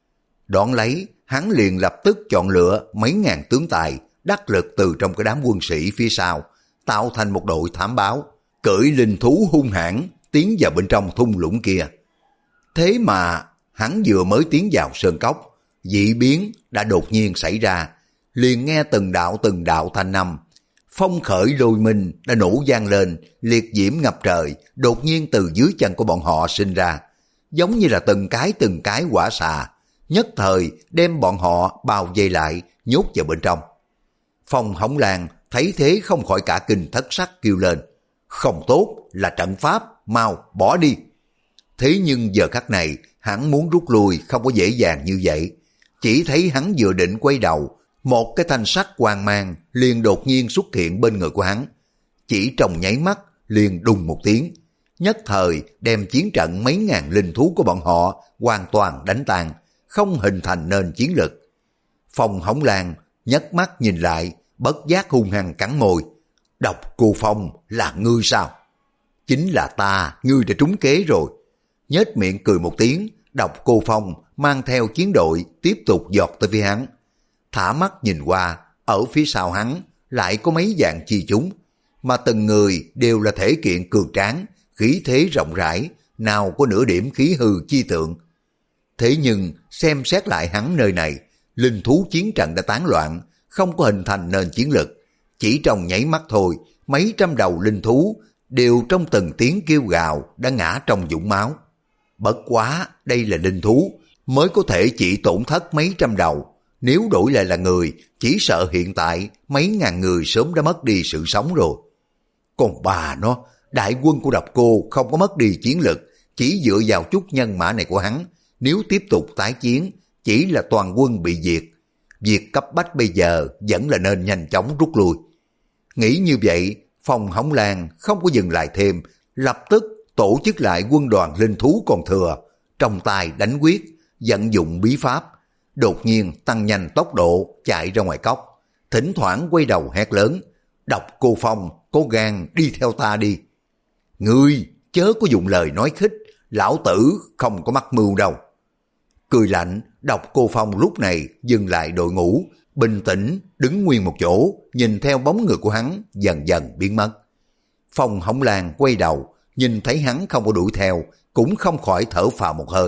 Đón lấy, hắn liền lập tức chọn lựa mấy ngàn tướng tài đắc lực từ trong cái đám quân sĩ phía sau, tạo thành một đội thám báo, cưỡi linh thú hung hãn tiến vào bên trong thung lũng kia. Thế mà hắn vừa mới tiến vào sơn cốc, dị biến đã đột nhiên xảy ra, liền nghe từng đạo từng đạo thanh âm. Phong khởi lôi minh đã nổ vang lên, liệt diễm ngập trời, đột nhiên từ dưới chân của bọn họ sinh ra, giống như là từng cái từng cái hỏa xà, nhất thời đem bọn họ bao vây lại, nhốt vào bên trong. Phong Hồng Lan thấy thế không khỏi cả kinh thất sắc kêu lên, không tốt, là trận pháp, mau bỏ đi. Thế nhưng giờ khắc này hắn muốn rút lui không có dễ dàng như vậy. Chỉ thấy hắn vừa định quay đầu, một cái thanh sắc quang mang liền đột nhiên xuất hiện bên người của hắn. Chỉ trong nháy mắt liền đùng một tiếng, nhất thời đem chiến trận mấy ngàn linh thú của bọn họ hoàn toàn đánh tan, không hình thành nên chiến lực. Phong Hồng Lan nhấc mắt nhìn lại, bất giác hung hăng cắn môi. Độc Cô Phong là ngươi sao? Chính là ta, ngươi đã trúng kế rồi. Nhếch miệng cười một tiếng, Độc Cô Phong mang theo chiến đội tiếp tục giọt tới phía hắn. Thả mắt nhìn qua, ở phía sau hắn lại có mấy dạng chi chúng, mà từng người đều là thể kiện cường tráng, khí thế rộng rãi, nào có nửa điểm khí hư chi tượng. Thế nhưng xem xét lại hắn nơi này, linh thú chiến trận đã tán loạn, không có hình thành nên chiến lực. Chỉ trong nháy mắt thôi, mấy trăm đầu linh thú đều trong từng tiếng kêu gào đã ngã trong vũng máu. Bất quá, đây là linh thú, mới có thể chỉ tổn thất mấy trăm đầu. Nếu đổi lại là người, chỉ sợ hiện tại mấy ngàn người sớm đã mất đi sự sống rồi. Còn bà nó, đại quân của Độc Cô không có mất đi chiến lực, chỉ dựa vào chút nhân mã này của hắn. Nếu tiếp tục tái chiến, chỉ là toàn quân bị diệt. Việc cấp bách bây giờ vẫn là nên nhanh chóng rút lui. Nghĩ như vậy, Phong Hống Lang không có dừng lại thêm, lập tức tổ chức lại quân đoàn linh thú còn thừa, trong tay đánh quyết, vận dụng bí pháp, đột nhiên tăng nhanh tốc độ chạy ra ngoài cốc, thỉnh thoảng quay đầu hét lớn, Độc Cô Phong, có gan đi theo ta đi. Ngươi chớ có dùng lời nói khích, lão tử không có mắc mưu đâu. Cười lạnh, Độc Cô Phong lúc này dừng lại đội ngũ, bình tĩnh đứng nguyên một chỗ, nhìn theo bóng người của hắn dần dần biến mất. Phong Hống Lang quay đầu, nhìn thấy hắn không có đuổi theo, cũng không khỏi thở phào một hơi.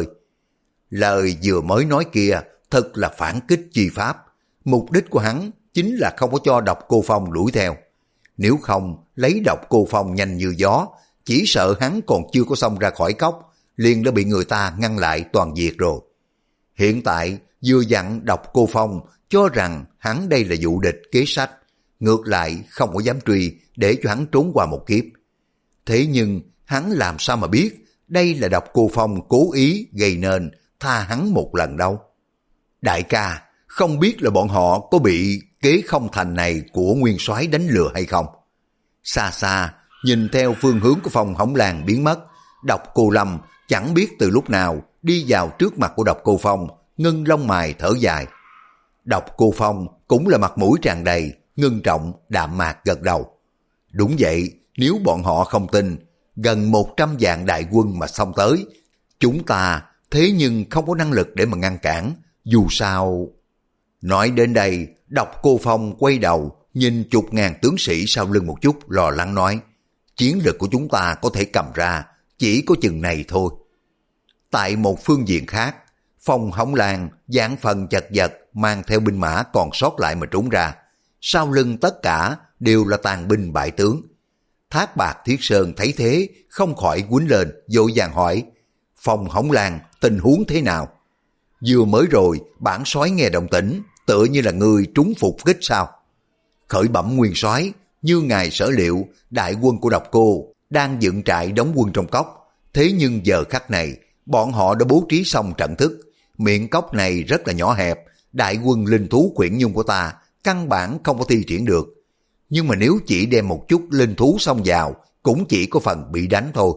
Lời vừa mới nói kia thật là phản kích chi pháp. Mục đích của hắn chính là không có cho Độc Cô Phong đuổi theo. Nếu không, lấy Độc Cô Phong nhanh như gió, chỉ sợ hắn còn chưa có xông ra khỏi cốc, liền đã bị người ta ngăn lại toàn diệt rồi. Hiện tại, vừa dặn Độc Cô Phong cho rằng hắn đây là dụ địch kế sách, ngược lại không có dám truy để cho hắn trốn qua một kiếp. Thế nhưng, hắn làm sao mà biết đây là Độc Cô Phong cố ý gây nên, tha hắn một lần đâu. Đại ca, không biết là bọn họ có bị kế không thành này của Nguyên Soái đánh lừa hay không? Xa xa, nhìn theo phương hướng của Phong Hống Lang biến mất, Độc Cô Lâm chẳng biết từ lúc nào đi vào trước mặt của Độc Cô Phong, ngưng lông mày thở dài. Độc Cô Phong cũng là mặt mũi tràn đầy, ngưng trọng, đạm mạc gật đầu. Đúng vậy, nếu bọn họ không tin, gần một trăm vạn đại quân mà xông tới, chúng ta thế nhưng không có năng lực để mà ngăn cản, dù sao... Nói đến đây, Độc Cô Phong quay đầu, nhìn chục ngàn tướng sĩ sau lưng một chút, lo lắng nói, chiến lực của chúng ta có thể cầm ra, chỉ có chừng này thôi. Tại một phương diện khác, Phong Hống Lang giảng phần chật vật mang theo binh mã còn sót lại mà trốn ra. Sau lưng tất cả đều là tàn binh bại tướng. Thác Bạt Thiết Sơn thấy thế, không khỏi quýnh lên, vội vàng hỏi, Phong Hống Lang tình huống thế nào? Vừa mới rồi, bản soái nghe động tĩnh, tựa như là người trúng phục kích sao? Khởi bẩm Nguyên Soái, như ngài sở liệu, đại quân của Độc Cô đang dựng trại đóng quân trong cốc. Thế nhưng giờ khắc này, bọn họ đã bố trí xong trận thức. Miệng cốc này rất là nhỏ hẹp, đại quân linh thú Quyển Nhung của ta căn bản không có thi triển được. Nhưng mà nếu chỉ đem một chút linh thú xông vào, cũng chỉ có phần bị đánh thôi.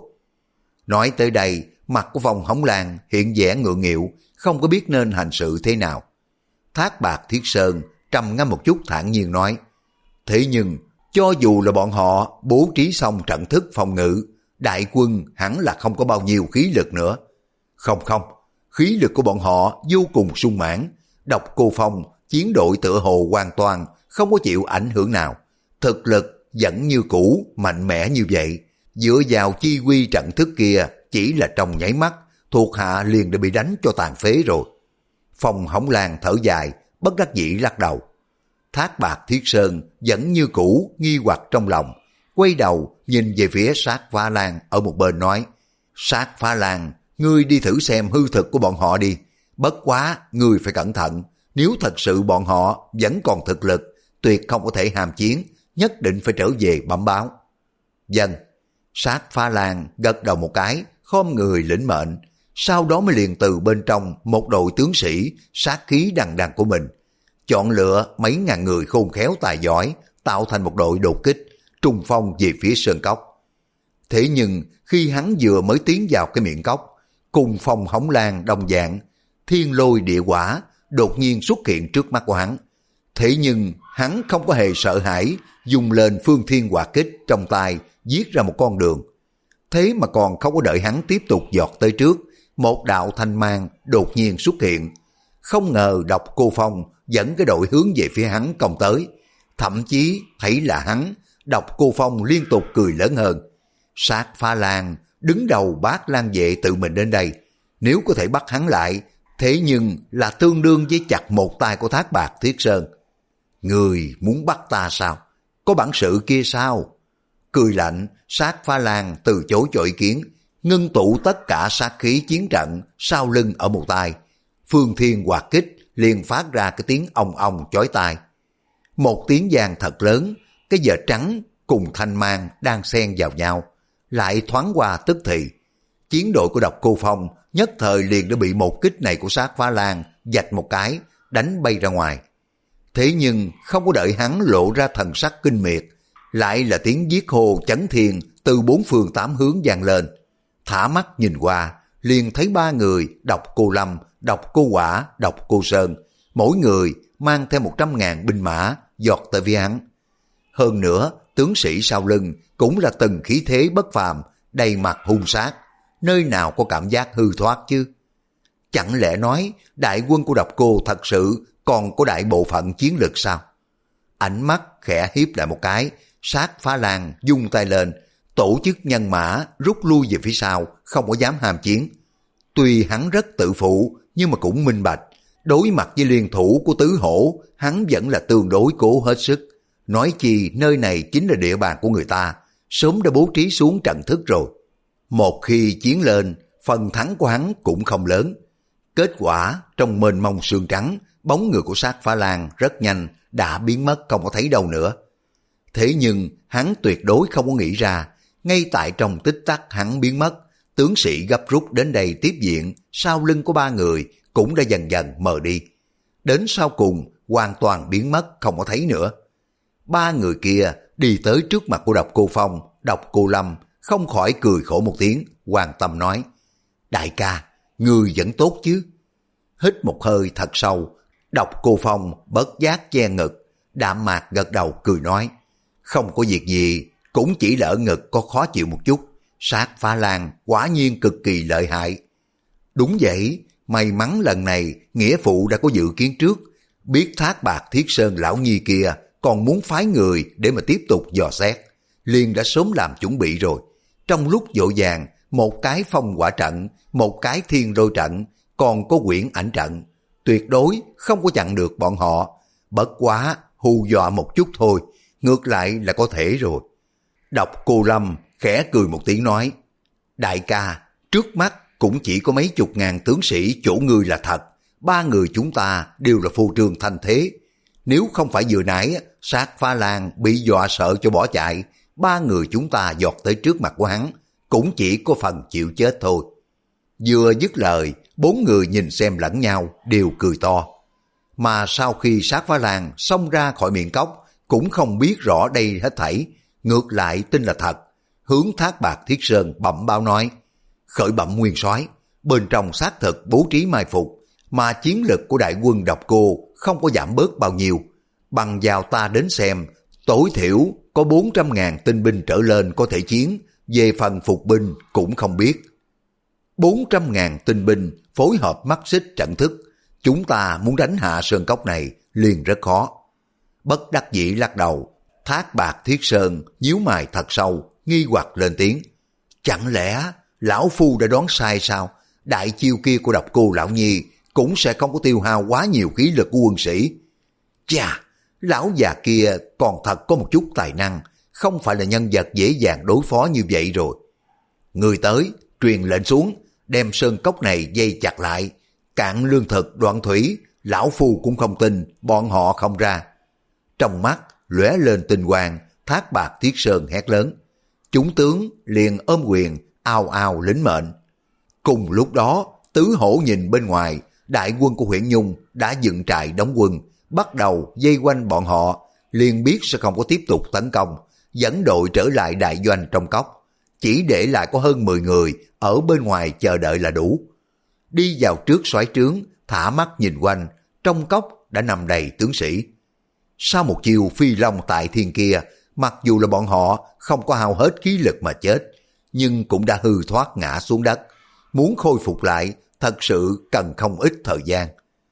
Nói tới đây, mặt của Phong Hống Lang hiện vẻ ngượng nghịu, không có biết nên hành sự thế nào. Thác Bạt Thiết Sơn trầm ngâm một chút thản nhiên nói, thế nhưng cho dù là bọn họ bố trí xong trận thức phòng ngự, đại quân hẳn là không có bao nhiêu khí lực nữa. Không không, khí lực của bọn họ vô cùng sung mãn. Độc Cô Phong chiến đội tựa hồ hoàn toàn không có chịu ảnh hưởng nào, thực lực vẫn như cũ, mạnh mẽ như vậy. Dựa vào chi quy trận thức kia, chỉ là trong nháy mắt, thuộc hạ liền đã bị đánh cho tàn phế rồi. Phong Hống Lang thở dài, bất đắc dĩ lắc đầu. Thác Bạt Thiết Sơn vẫn như cũ, nghi hoặc trong lòng, quay đầu nhìn về phía Sát Phá Lang ở một bên nói, Sát Phá Lang, ngươi đi thử xem hư thực của bọn họ đi, bất quá ngươi phải cẩn thận, nếu thật sự bọn họ vẫn còn thực lực, tuyệt không có thể hàm chiến, nhất định phải trở về bẩm báo. Dân, Sát Phá Lang gật đầu một cái, khom người lĩnh mệnh, sau đó mới liền từ bên trong một đội tướng sĩ sát khí đằng đằng của mình, chọn lựa mấy ngàn người khôn khéo tài giỏi, tạo thành một đội đột kích, trùng phong về phía sơn cốc. Thế nhưng khi hắn vừa mới tiến vào cái miệng cốc, cùng Phong Hống Lang đồng dạng, thiên lôi địa quả đột nhiên xuất hiện trước mắt của hắn. Thế nhưng hắn không có hề sợ hãi, dùng lên phương thiên hỏa kích trong tay, giết ra một con đường. Thế mà còn không có đợi hắn tiếp tục giọt tới trước, một đạo thanh mang đột nhiên xuất hiện. Không ngờ Độc Cô Phong dẫn cái đội hướng về phía hắn công tới. Thậm chí thấy là hắn, Độc Cô Phong liên tục cười lớn hơn. Sát Phá Lang đứng đầu Bát Lang vệ tự mình đến đây, nếu có thể bắt hắn lại thế nhưng là tương đương với chặt một tay của Thác Bạt Thiết Sơn. Người muốn bắt ta sao? Có bản sự kia sao? Cười lạnh, Sát Phá Lan từ chối cho ý kiến, ngưng tụ tất cả sát khí chiến trận sau lưng ở một tay. Phương Thiên Hoạt Kích liền phát ra cái tiếng ong ong chói tai. Một tiếng vang thật lớn, cái giờ trắng cùng thanh mang đang xen vào nhau, lại thoáng qua tức thì. Chiến đội của Độc Cô Phong nhất thời liền đã bị một kích này của Sát Phá Lan vạch một cái, đánh bay ra ngoài. Thế nhưng không có đợi hắn lộ ra thần sắc kinh miệt, lại là tiếng giết hô chấn thiên từ bốn phương tám hướng vang lên. Thả mắt nhìn qua, liền thấy ba người Độc Cô Lâm, Độc Cô Quả, Độc Cô Sơn, mỗi người mang theo một trăm ngàn binh mã giọt tới với hắn. Hơn nữa, tướng sĩ sau lưng cũng là từng khí thế bất phàm, đầy mặt hung sát, nơi nào có cảm giác hư thoát chứ? Chẳng lẽ nói đại quân của Độc Cô thật sự còn có đại bộ phận chiến lực sao? Ánh mắt khẽ hiếp lại một cái, Sát Phá Lan dung tay lên, tổ chức nhân mã rút lui về phía sau, không có dám ham chiến. Tuy hắn rất tự phụ, nhưng mà cũng minh bạch, đối mặt với liên thủ của tứ hổ, hắn vẫn là tương đối cố hết sức. Nói chi nơi này chính là địa bàn của người ta, sớm đã bố trí xuống trận thức rồi. Một khi chiến lên, phần thắng của hắn cũng không lớn. Kết quả, trong mênh mông sương trắng, bóng người của Sát Phá Lan rất nhanh đã biến mất không có thấy đâu nữa. Thế nhưng hắn tuyệt đối không có nghĩ ra, ngay tại trong tích tắc hắn biến mất, tướng sĩ gấp rút đến đây tiếp diện, sau lưng của ba người cũng đã dần dần mờ đi. Đến sau cùng hoàn toàn biến mất không có thấy nữa. Ba người kia đi tới trước mặt của Độc Cô Phong, Độc Cô Lâm, không khỏi cười khổ một tiếng, quan tâm nói: Đại ca, người vẫn tốt chứ? Hít một hơi thật sâu, Độc Cô Phong bất giác che ngực, đạm mạc gật đầu cười nói: Không có việc gì, cũng chỉ là ở ngực có khó chịu một chút. Sát Phá Lan quả nhiên cực kỳ lợi hại. Đúng vậy, may mắn lần này nghĩa phụ đã có dự kiến trước, biết Thác Bạt Thiết Sơn lão nhi kia còn muốn phái người để mà tiếp tục dò xét, liền đã sớm làm chuẩn bị rồi. Trong lúc vội vàng, một cái phong hỏa trận, một cái thiên đôi trận, còn có quyển ảnh trận, tuyệt đối không có chặn được bọn họ. Bất quá hù dọa một chút thôi, ngược lại là có thể rồi. Độc Cô Lâm khẽ cười một tiếng nói: Đại ca, trước mắt cũng chỉ có mấy chục ngàn tướng sĩ chỗ ngươi là thật, ba người chúng ta đều là phô trương thanh thế. Nếu không phải vừa nãy Sát Phá Lan bị dọa sợ cho bỏ chạy, ba người chúng ta giọt tới trước mặt của hắn, cũng chỉ có phần chịu chết thôi. Vừa dứt lời, bốn người nhìn xem lẫn nhau đều cười to. Mà sau khi Sát Phá Lan xông ra khỏi miệng cốc, cũng không biết rõ đây hết thảy, ngược lại tin là thật, hướng Thác Bạt Thiết Sơn bẩm báo nói: Khởi bẩm nguyên soái, bên trong xác thực bố trí mai phục, mà chiến lực của đại quân Độc Cô không có giảm bớt bao nhiêu. Bằng vào ta đến xem, tối thiểu có bốn trăm ngàn tinh binh trở lên có thể chiến, về phần phục binh cũng không biết. bốn trăm ngàn tinh binh phối hợp mắt xích trận thức, chúng ta muốn đánh hạ sơn cốc này liền rất khó. Bất đắc dĩ lắc đầu, Thác Bạt Thiết Sơn nhíu mày thật sâu, nghi hoặc lên tiếng: Chẳng lẽ lão phu đã đoán sai sao? Đại chiêu kia của Độc Cô lão nhi cũng sẽ không có tiêu hao quá nhiều khí lực của quân sĩ. Chà, lão già kia còn thật có một chút tài năng, không phải là nhân vật dễ dàng đối phó như vậy rồi. Người tới, truyền lệnh xuống, đem sơn cốc này dây chặt lại, cạn lương thực đoạn thủy, lão phu cũng không tin bọn họ không ra. Trong mắt lóe lên tinh quang, Thác Bạt Thiết Sơn hét lớn. Chúng tướng liền ôm quyền ao ao lính mệnh. Cùng lúc đó, tứ hổ nhìn bên ngoài, đại quân của Huyện Nhung đã dựng trại đóng quân, bắt đầu vây quanh bọn họ, liền biết sẽ không có tiếp tục tấn công, dẫn đội trở lại đại doanh trong cốc, chỉ để lại có hơn mười người ở bên ngoài chờ đợi là đủ. Đi vào trước soái trướng, thả mắt nhìn quanh, trong cốc đã nằm đầy tướng sĩ. Sau một chiều phi long tại thiên kia, mặc dù là bọn họ không có hao hết khí lực mà chết, nhưng cũng đã hư thoát ngã xuống đất. Muốn khôi phục lại thật sự cần không ít thời gian.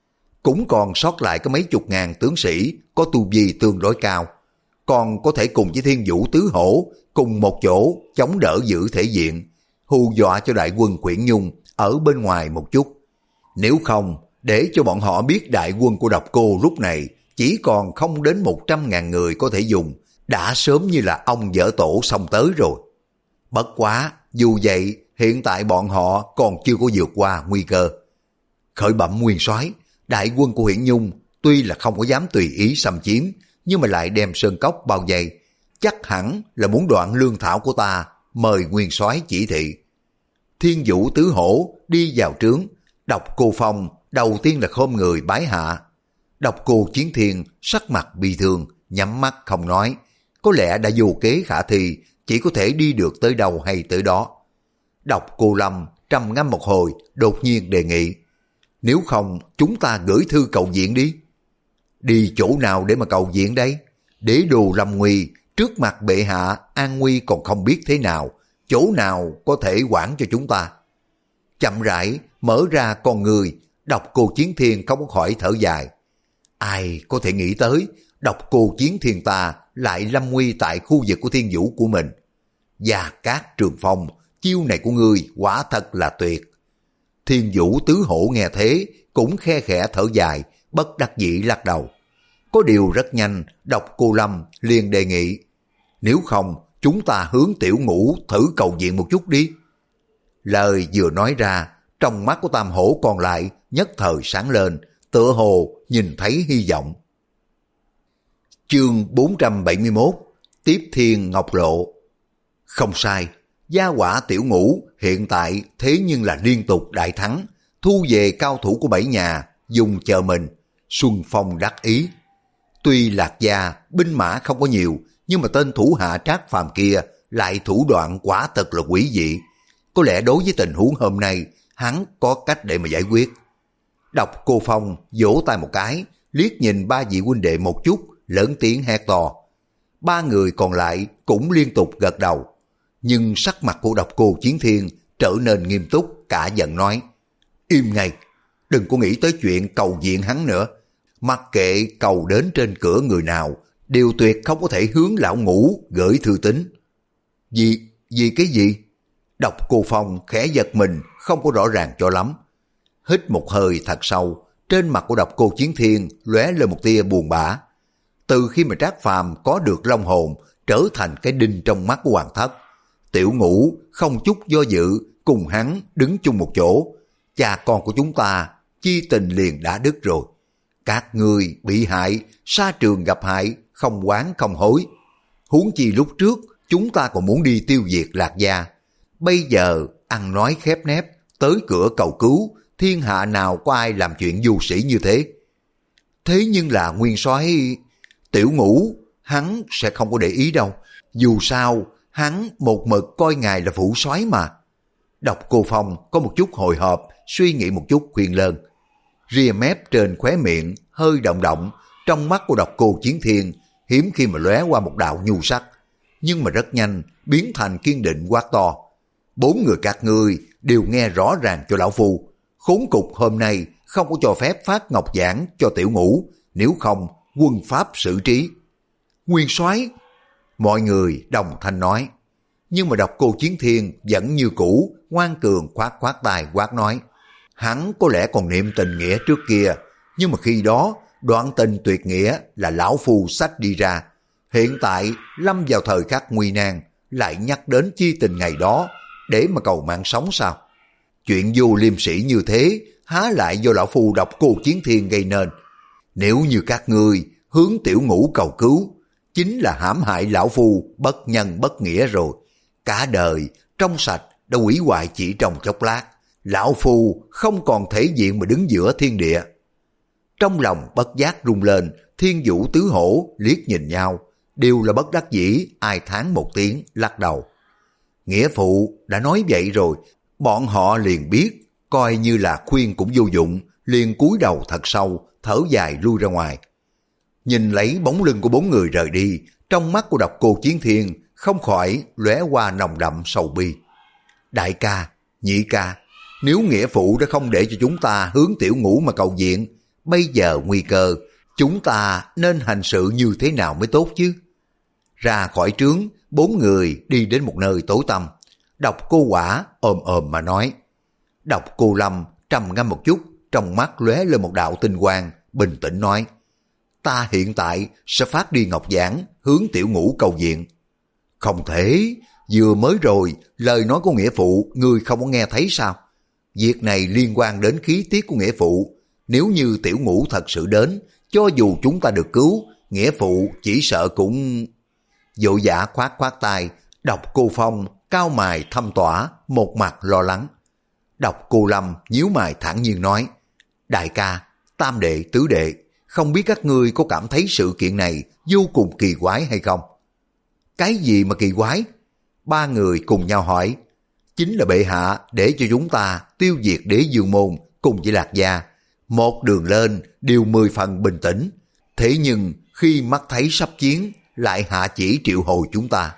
Cũng còn sót lại có mấy chục ngàn tướng sĩ có tu vi tương đối cao, còn có thể cùng với Thiên Vũ Tứ Hổ cùng một chỗ chống đỡ giữ thể diện, hù dọa cho đại quân Quyển Nhung ở bên ngoài một chút. Nếu không, để cho bọn họ biết đại quân của độc cô lúc này chỉ còn không đến một trăm ngàn người có thể dùng, đã sớm như là ông vỡ tổ xông tới rồi. Bất quá, dù vậy, hiện tại bọn họ còn chưa có vượt qua nguy cơ. Khởi bẩm nguyên soái, đại quân của Huyễn Nhung tuy là không có dám tùy ý xâm chiếm, nhưng mà lại đem sơn cốc bao vây, chắc hẳn là muốn đoạn lương thảo của ta, mời nguyên soái chỉ thị. Thiên Vũ Tứ Hổ đi vào trướng, Độc Cô Phong đầu tiên là khom người bái hạ. Độc Cô Chiến Thiên sắc mặt bi thương, nhắm mắt không nói, có lẽ đã vô kế khả thi, chỉ có thể đi được tới đâu hay tới đó. Độc Cô Lâm trầm ngâm một hồi, đột nhiên đề nghị, nếu không chúng ta gửi thư cầu viện đi. Đi chỗ nào để mà cầu viện đây? Đế đồ lâm nguy, trước mặt bệ hạ an nguy còn không biết thế nào, chỗ nào có thể quản cho chúng ta? Chậm rãi mở ra con người, Độc Cô Chiến Thiên không có khỏi thở dài. Ai có thể nghĩ tới Độc Cô Chiến Thiên ta lại lâm nguy tại khu vực của thiên vũ của mình. Và các Trường Phong, chiêu này của ngươi quả thật là tuyệt. Thiên Vũ Tứ Hổ nghe thế cũng khe khẽ thở dài, bất đắc dĩ lắc đầu. Có điều rất nhanh, Độc Cô Lâm liền đề nghị, nếu không chúng ta hướng Tiểu Ngũ thử cầu viện một chút đi. Lời vừa nói ra, trong mắt của Tam Hổ còn lại nhất thời sáng lên, tựa hồ nhìn thấy hy vọng. Chương bốn trăm bảy mươi mốt, Tiếp Thiên Ngọc Lộ. Không sai, gia hỏa Tiểu Ngũ hiện tại thế nhưng là liên tục đại thắng, thu về cao thủ của bảy nhà, dùng chờ mình, xuân phong đắc ý. Tuy Lạc Gia binh mã không có nhiều, nhưng mà tên thủ hạ Trác Phàm kia lại thủ đoạn quả thật là quỷ dị. Có lẽ đối với tình huống hôm nay, hắn có cách để mà giải quyết. Độc Cô Phong vỗ tay một cái, liếc nhìn ba vị huynh đệ một chút, lớn tiếng hét to. Ba người còn lại cũng liên tục gật đầu. Nhưng sắc mặt của Độc Cô Chiến Thiên trở nên nghiêm túc, cả giận nói, im ngay, đừng có nghĩ tới chuyện cầu viện hắn nữa. Mặc kệ cầu đến trên cửa người nào, đều tuyệt không có thể hướng lão Ngũ gửi thư tín. Vì, vì cái gì? Độc Cô Phong khẽ giật mình, không có rõ ràng cho lắm. Hít một hơi thật sâu, trên mặt của Độc Cô Chiến Thiên lóe lên một tia buồn bã. Từ khi mà Trác Phàm có được long hồn, trở thành cái đinh trong mắt của Hoàng Thất, Tiểu Ngũ không chút do dự cùng hắn đứng chung một chỗ. Cha con của chúng ta chi tình liền đã đứt rồi. Các người bị hại, sa trường gặp hại, không oán không hối. Huống chi lúc trước chúng ta còn muốn đi tiêu diệt Lạc Gia. Bây giờ ăn nói khép nép, tới cửa cầu cứu, thiên hạ nào có ai làm chuyện vô sĩ như thế. Thế nhưng là nguyên soái Tiểu Ngũ, hắn sẽ không có để ý đâu. Dù sao, hắn một mực coi ngài là phụ soái mà. Độc Cô Phong có một chút hồi hộp, suy nghĩ một chút khuyên lơn. Ria mép trên khóe miệng hơi động động, trong mắt của Độc Cô Chiến Thiên hiếm khi mà lóe qua một đạo nhu sắc, nhưng mà rất nhanh biến thành kiên định quát to. Bốn người các ngươi đều nghe rõ ràng cho lão phu, khốn cục hôm nay không có cho phép phát ngọc giảng cho Tiểu Ngũ, nếu không quân pháp xử trí. Nguyên soái, mọi người đồng thanh nói. Nhưng mà Độc Cô Chiến Thiên vẫn như cũ, ngoan cường khoát khoát tay quát nói. Hắn có lẽ còn niệm tình nghĩa trước kia, nhưng mà khi đó đoạn tình tuyệt nghĩa là lão phu sách đi ra. Hiện tại lâm vào thời khắc nguy nan, lại nhắc đến chi tình ngày đó để mà cầu mạng sống sao? Chuyện vô liêm sỉ như thế há lại do lão phu Độc Cô Chiến Thiên gây nên. Nếu như các ngươi hướng Tiểu Ngũ cầu cứu, chính là hãm hại lão phu bất nhân bất nghĩa rồi. Cả đời trong sạch đã hủy hoại chỉ trong chốc lát. Lão phu không còn thể diện mà đứng giữa thiên địa. Trong lòng bất giác rung lên, Thiên Vũ Tứ Hổ liếc nhìn nhau, đều là bất đắc dĩ, ai thán một tiếng lắc đầu. Nghĩa phụ đã nói vậy rồi, bọn họ liền biết, coi như là khuyên cũng vô dụng, liền cúi đầu thật sâu, thở dài lui ra ngoài. Nhìn lấy bóng lưng của bốn người rời đi, trong mắt của Độc Cô Chiến Thiên không khỏi lóe qua nồng đậm sầu bi. Đại ca, nhị ca, nếu nghĩa phụ đã không để cho chúng ta hướng Tiểu Ngũ mà cầu viện, bây giờ nguy cơ, chúng ta nên hành sự như thế nào mới tốt chứ? Ra khỏi trướng, bốn người đi đến một nơi tối tăm. Độc Cô Quả ồm ồm mà nói. Độc Cô Lâm trầm ngâm một chút, trong mắt lóe lên một đạo tinh quang, bình tĩnh nói: ta hiện tại sẽ phát đi ngọc giản hướng Tiểu Ngũ cầu viện. Không thể, vừa mới rồi lời nói của nghĩa phụ ngươi không có nghe thấy sao? Việc này liên quan đến khí tiết của nghĩa phụ, nếu như Tiểu Ngũ thật sự đến, cho dù chúng ta được cứu, nghĩa phụ chỉ sợ cũng... Vội vã khoát khoát tay, Độc Cô Phong cao mày thâm tỏa, một mặt lo lắng. Độc Cô Lâm nhíu mày thản nhiên nói: đại ca, tam đệ, tứ đệ, không biết các ngươi có cảm thấy sự kiện này vô cùng kỳ quái hay không? Cái gì mà kỳ quái? Ba người cùng nhau hỏi. Chính là bệ hạ để cho chúng ta tiêu diệt Đế Dương Môn cùng với Lạc Gia, một đường lên đều mười phần bình tĩnh, thế nhưng khi mắt thấy sắp chiến lại hạ chỉ triệu hồi chúng ta.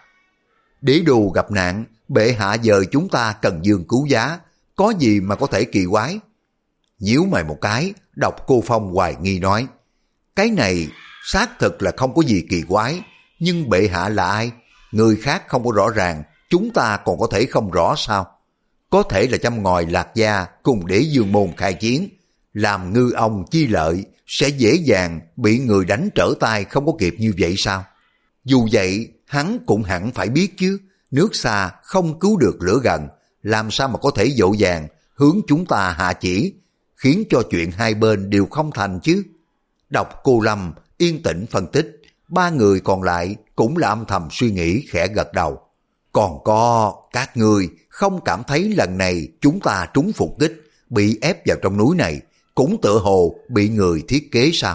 Đế đô gặp nạn, bệ hạ dời chúng ta cần dương cứu giá, có gì mà có thể kỳ quái? Nhíu mày một cái, Độc Cô Phong hoài nghi nói: cái này xác thực là không có gì kỳ quái, nhưng bệ hạ là ai? Người khác không có rõ ràng, chúng ta còn có thể không rõ sao? Có thể là châm ngòi Lạc Gia cùng Đế Dương Môn khai chiến, làm ngư ông chi lợi, sẽ dễ dàng bị người đánh trở tay không có kịp như vậy sao? Dù vậy, hắn cũng hẳn phải biết chứ, nước xa không cứu được lửa gần, làm sao mà có thể dỗ dàng hướng chúng ta hạ chỉ, khiến cho chuyện hai bên đều không thành chứ. Độc Cô Lâm yên tĩnh phân tích, ba người còn lại cũng là âm thầm suy nghĩ khẽ gật đầu. Còn có các người không cảm thấy lần này chúng ta trúng phục kích, bị ép vào trong núi này, cũng tựa hồ bị người thiết kế sao?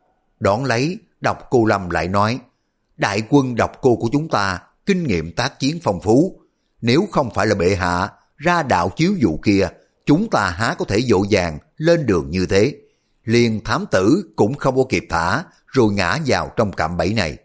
Đón lấy, Độc Cô Lâm lại nói: đại quân Độc Cô của chúng ta kinh nghiệm tác chiến phong phú, nếu không phải là bệ hạ ra đạo chiếu dụ kia, chúng ta há có thể dỗ dàng lên đường như thế. Liền thám tử cũng không có kịp thả, rồi ngã vào trong cạm bẫy này.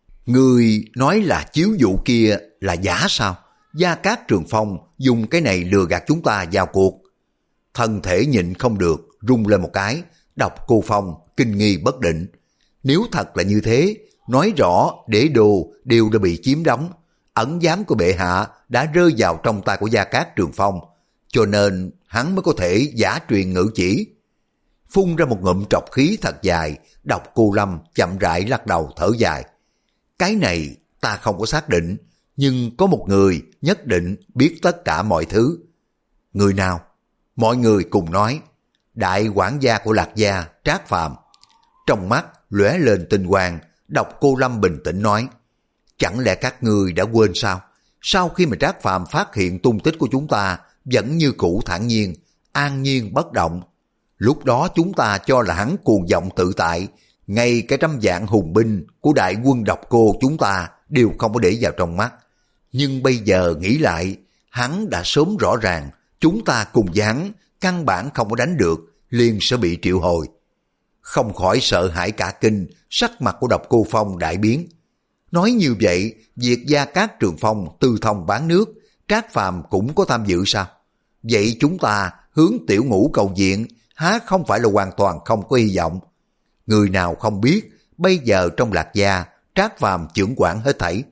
Người nói là chiếu dụ kia là giả sao? Gia Cát Trường Phong dùng cái này lừa gạt chúng ta vào cuộc. Thân thể nhịn không được, rung lên một cái. Độc Cô Phong kinh nghi bất định. Nếu thật là như thế, nói rõ đế đô đều đã bị chiếm đóng, ẩn giám của bệ hạ đã rơi vào trong tay của Gia Cát Trường Phong, cho nên hắn mới có thể giả truyền ngữ chỉ. Phun ra một ngụm trọc khí thật dài, Độc Cô Lâm chậm rãi lắc đầu thở dài. Cái này ta không có xác định, nhưng có một người nhất định biết tất cả mọi thứ. Người nào? Mọi người cùng nói: đại quản gia của Lạc Gia, Trác Phàm. Trong mắt lóe lên tinh quang, Độc Cô Lâm bình tĩnh nói: chẳng lẽ các ngươi đã quên sao? Sau khi mà Trác Phàm phát hiện tung tích của chúng ta, vẫn như cũ thản nhiên, an nhiên bất động. Lúc đó chúng ta cho là hắn cuồng vọng tự tại, ngay cái trăm vạn hùng binh của đại quân Độc Cô chúng ta đều không có để vào trong mắt. Nhưng bây giờ nghĩ lại, hắn đã sớm rõ ràng, chúng ta cùng với hắn căn bản không có đánh được, liền sẽ bị triệu hồi. Không khỏi sợ hãi cả kinh, sắc mặt của Độc Cô Phong đại biến. Nói như vậy, việc Gia Cát Trường Phong tư thông bán nước, Trác Phàm cũng có tham dự sao? Vậy chúng ta hướng Tiểu Ngũ cầu viện, há không phải là hoàn toàn không có hy vọng? Người nào không biết, bây giờ trong Lạc Gia, Trác Phàm trưởng quản hết thảy.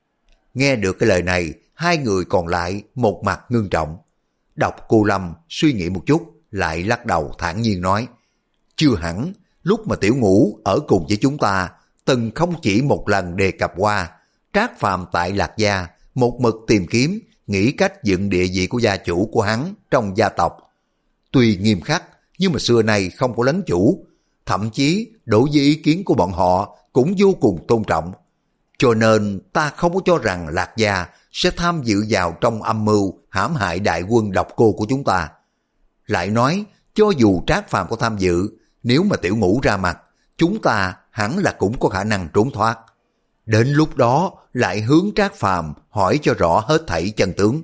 Nghe được cái lời này, hai người còn lại một mặt ngưng trọng. Độc Cô Lâm suy nghĩ một chút, lại lắc đầu thản nhiên nói: chưa hẳn, lúc mà Tiểu Ngũ ở cùng với chúng ta, từng không chỉ một lần đề cập qua, Trác Phàm tại Lạc Gia một mực tìm kiếm, nghĩ cách dựng địa vị của gia chủ của hắn trong gia tộc. Tuy nghiêm khắc, nhưng mà xưa nay không có lấn chủ, thậm chí đối với ý kiến của bọn họ cũng vô cùng tôn trọng. Cho nên ta không có cho rằng Lạc Gia sẽ tham dự vào trong âm mưu hãm hại đại quân Độc Cô của chúng ta. Lại nói, cho dù Trác Phàm có tham dự, nếu mà Tiểu Ngũ ra mặt, chúng ta hẳn là cũng có khả năng trốn thoát. Đến lúc đó lại hướng Trác Phàm hỏi cho rõ hết thảy chân tướng.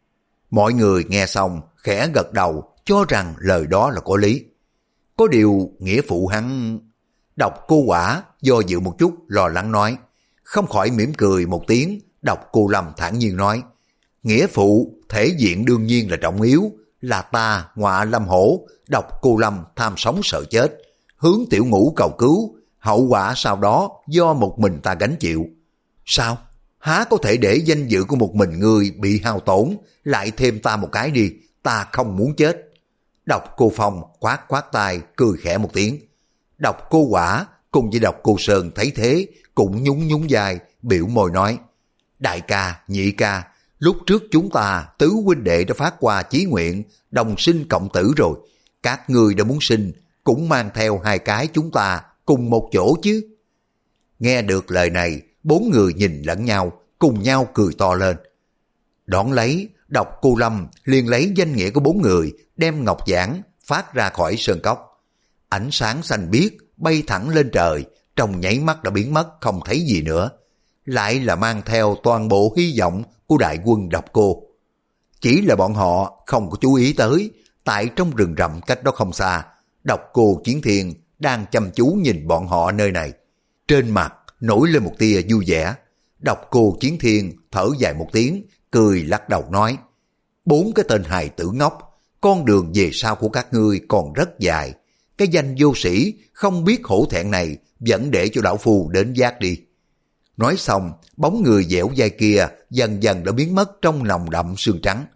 Mọi người nghe xong khẽ gật đầu, cho rằng lời đó là có lý. Có điều nghĩa phụ hắn... Độc Cô Quả do dự một chút lo lắng nói. Không khỏi mỉm cười một tiếng, Độc Cô Lâm thản nhiên nói: nghĩa phụ thể diện đương nhiên là trọng yếu, là ta Ngọa Lâm Hổ, Độc Cô Lâm tham sống sợ chết, hướng Tiểu Ngũ cầu cứu, hậu quả sau đó do một mình ta gánh chịu. Sao? Há có thể để danh dự của một mình ngươi bị hao tổn, lại thêm ta một cái đi, ta không muốn chết. Độc Cô Phong khoát khoát tay cười khẽ một tiếng. Độc Cô Quả cùng với Độc Cô Sơn thấy thế cũng nhún nhún vai, biểu môi nói: Đại ca, nhị ca, lúc trước chúng ta tứ huynh đệ đã phát qua chí nguyện đồng sinh cộng tử rồi, các ngươi đã muốn sinh cũng mang theo hai cái chúng ta cùng một chỗ chứ. Nghe được lời này, bốn người nhìn lẫn nhau, cùng nhau cười to lên. Đón lấy, Độc Cô Lâm liền lấy danh nghĩa của bốn người, đem ngọc giản phát ra khỏi sơn cốc. Ánh sáng xanh biếc bay thẳng lên trời, trong nháy mắt đã biến mất không thấy gì nữa. Lại là mang theo toàn bộ hy vọng của đại quân Độc Cô. Chỉ là bọn họ không có chú ý tới, tại trong rừng rậm cách đó không xa, Độc Cô Chiến Thiên đang chăm chú nhìn bọn họ nơi này. Trên mặt nổi lên một tia vui vẻ. Độc Cô Chiến Thiên thở dài một tiếng, cười lắc đầu nói: Bốn cái tên hài tử ngốc, con đường về sau của các ngươi còn rất dài. Cái danh vô sĩ không biết hổ thẹn này vẫn để cho lão phu đến giác đi. Nói xong, bóng người dẻo dai kia dần dần đã biến mất trong lòng đậm sương trắng.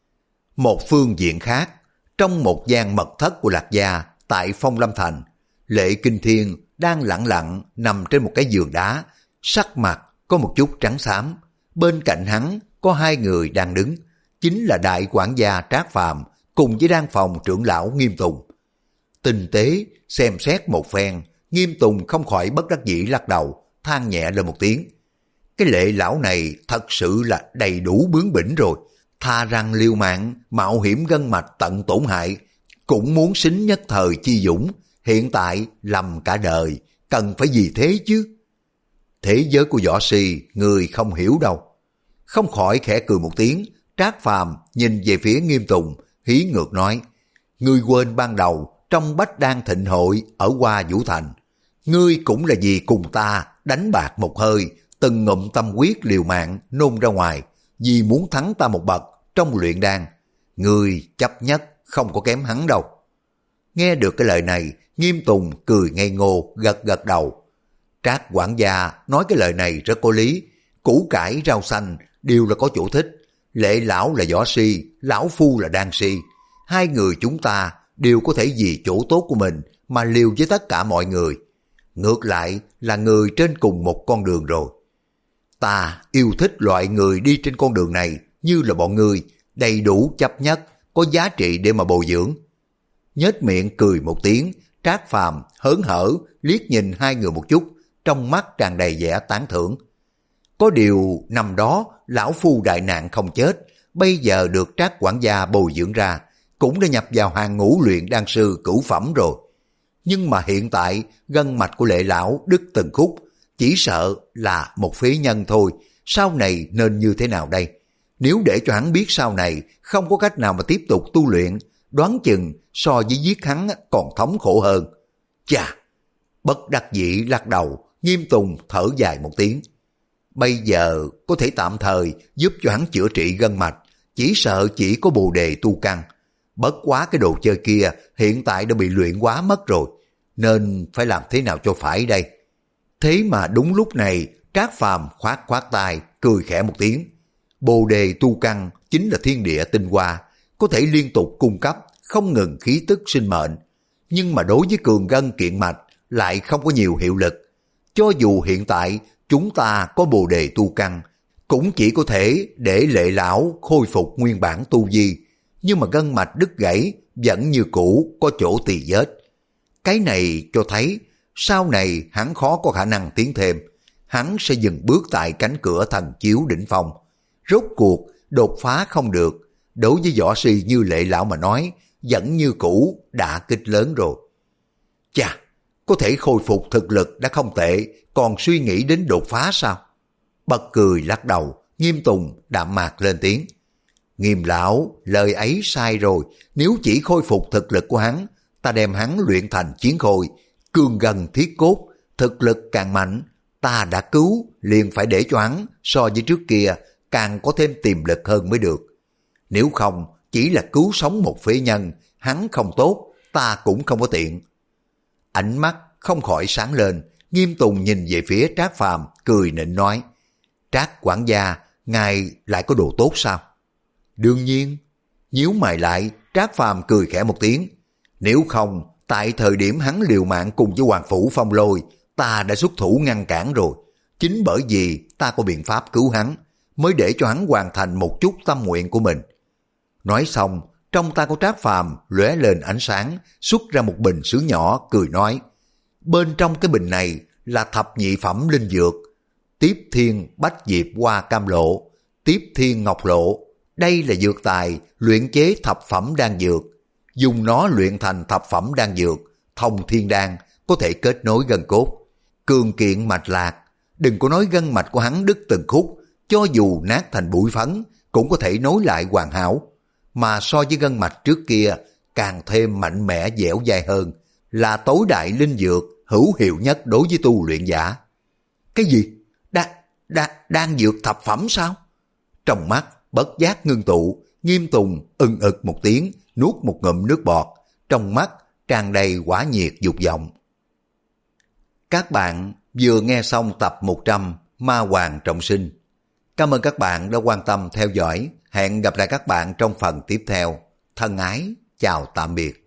Một phương diện khác, trong một gian mật thất của Lạc Gia tại Phong Lâm Thành, Lệ Kinh Thiên đang lặng lặng nằm trên một cái giường đá, sắc mặt có một chút trắng xám. Bên cạnh hắn có hai người đang đứng, chính là đại quản gia Trác Phàm cùng với đan phòng trưởng lão Nghiêm Tùng. Tinh tế xem xét một phen, Nghiêm Tùng không khỏi bất đắc dĩ lắc đầu, than nhẹ lên một tiếng. Cái Lệ lão này thật sự là đầy đủ bướng bỉnh rồi, tha rằng liều mạng, mạo hiểm gân mạch tận tổn hại, cũng muốn xính nhất thời chi dũng, hiện tại lầm cả đời, cần phải gì thế chứ? Thế giới của võ si, người không hiểu đâu. Không khỏi khẽ cười một tiếng, Trác Phàm nhìn về phía Nghiêm Tùng, hí ngược nói: Ngươi quên ban đầu trong Bách Đan Thịnh Hội ở Hoa Vũ Thành, ngươi cũng là vì cùng ta đánh bạc một hơi, từng ngụm tâm quyết liều mạng nôn ra ngoài, vì muốn thắng ta một bậc trong luyện đan. Ngươi chấp nhất không có kém hắn đâu. Nghe được cái lời này, Nghiêm Tùng cười ngây ngô, gật gật đầu. Trác quản gia nói cái lời này rất có lý, củ cải rau xanh đều là có chỗ thích. Lệ lão là võ si, lão phu là đan si, hai người chúng ta đều có thể vì chỗ tốt của mình mà liều với tất cả mọi người. Ngược lại là người trên cùng một con đường rồi. Ta yêu thích loại người đi trên con đường này như là bọn ngươi, đầy đủ chấp nhất, có giá trị để mà bồi dưỡng. Nhếch miệng cười một tiếng, Trác Phàm hớn hở liếc nhìn hai người một chút, trong mắt tràn đầy vẻ tán thưởng. Có điều năm đó lão phu đại nạn không chết, bây giờ được Trác quản gia bồi dưỡng ra, cũng đã nhập vào hàng ngũ luyện đan sư cửu phẩm rồi. Nhưng mà hiện tại gân mạch của Lệ lão đứt từng khúc, chỉ sợ là một phế nhân thôi, sau này nên như thế nào đây? Nếu để cho hắn biết sau này không có cách nào mà tiếp tục tu luyện, đoán chừng so với giết hắn còn thống khổ hơn. Chà! Bất đắc dĩ lắc đầu, Nghiêm Tùng thở dài một tiếng. Bây giờ có thể tạm thời giúp cho hắn chữa trị gân mạch, chỉ sợ chỉ có bồ đề tu căn. Bất quá cái đồ chơi kia hiện tại đã bị luyện quá mất rồi, nên phải làm thế nào cho phải đây? Thế mà đúng lúc này, Trác Phàm khoát khoát tay, cười khẽ một tiếng. Bồ đề tu căn chính là thiên địa tinh hoa, có thể liên tục cung cấp không ngừng khí tức sinh mệnh, nhưng mà đối với cường gân kiện mạch lại không có nhiều hiệu lực. Cho dù hiện tại chúng ta có bồ đề tu căn, cũng chỉ có thể để Lệ lão khôi phục nguyên bản tu vi, nhưng mà gân mạch đứt gãy vẫn như cũ, có chỗ tì vết. Cái này cho thấy sau này hắn khó có khả năng tiến thêm, hắn sẽ dừng bước tại cánh cửa thần chiếu đỉnh phong. Rốt cuộc đột phá không được, đối với võ si như Lệ lão mà nói vẫn như cũ đã kích lớn rồi. Chà, có thể khôi phục thực lực đã không tệ, còn suy nghĩ đến đột phá sao? Bật cười lắc đầu, Nghiêm Tùng đạm mạc lên tiếng. Nghiêm lão, lời ấy sai rồi, nếu chỉ khôi phục thực lực của hắn, ta đem hắn luyện thành chiến khôi, cương gần thiết cốt, thực lực càng mạnh, ta đã cứu, liền phải để cho hắn so với trước kia càng có thêm tiềm lực hơn mới được. Nếu không, chỉ là cứu sống một phế nhân, hắn không tốt, ta cũng không có tiện. Ánh mắt không khỏi sáng lên, Nghiêm Tùng nhìn về phía Trác Phàm cười nịnh nói: Trác quản gia, ngài lại có đồ tốt sao? Đương nhiên. Nhíu mày lại, Trác Phàm cười khẽ một tiếng. Nếu không, tại thời điểm hắn liều mạng cùng với Hoàng Phủ Phong Lôi, ta đã xuất thủ ngăn cản rồi. Chính bởi vì ta có biện pháp cứu hắn, mới để cho hắn hoàn thành một chút tâm nguyện của mình. Nói xong, trong tay của Trác Phàm lóe lên ánh sáng, xuất ra một bình sứ nhỏ, cười nói. Bên trong cái bình này là thập nhị phẩm linh dược, Tiếp Thiên Bách Diệp Hoa Cam Lộ, Tiếp Thiên Ngọc Lộ. Đây là dược tài luyện chế thập phẩm đan dược. Dùng nó luyện thành thập phẩm đan dược, thông thiên đan, có thể kết nối gân cốt, cường kiện mạch lạc. Đừng có nói gân mạch của hắn đứt từng khúc, cho dù nát thành bụi phấn, cũng có thể nối lại hoàn hảo. Mà so với gân mạch trước kia, càng thêm mạnh mẽ dẻo dai hơn, là tối đại linh dược hữu hiệu nhất đối với tu luyện giả. Cái gì? Đan, đan, đan dược thập phẩm sao? Trong mắt bất giác ngưng tụ, Nghiêm Tùng ưng ực một tiếng, nuốt một ngụm nước bọt, trong mắt tràn đầy hỏa nhiệt dục vọng. Các bạn vừa nghe xong tập một trăm Ma Hoàng Trọng Sinh. Cảm ơn các bạn đã quan tâm theo dõi. Hẹn gặp lại các bạn trong phần tiếp theo. Thân ái, chào tạm biệt.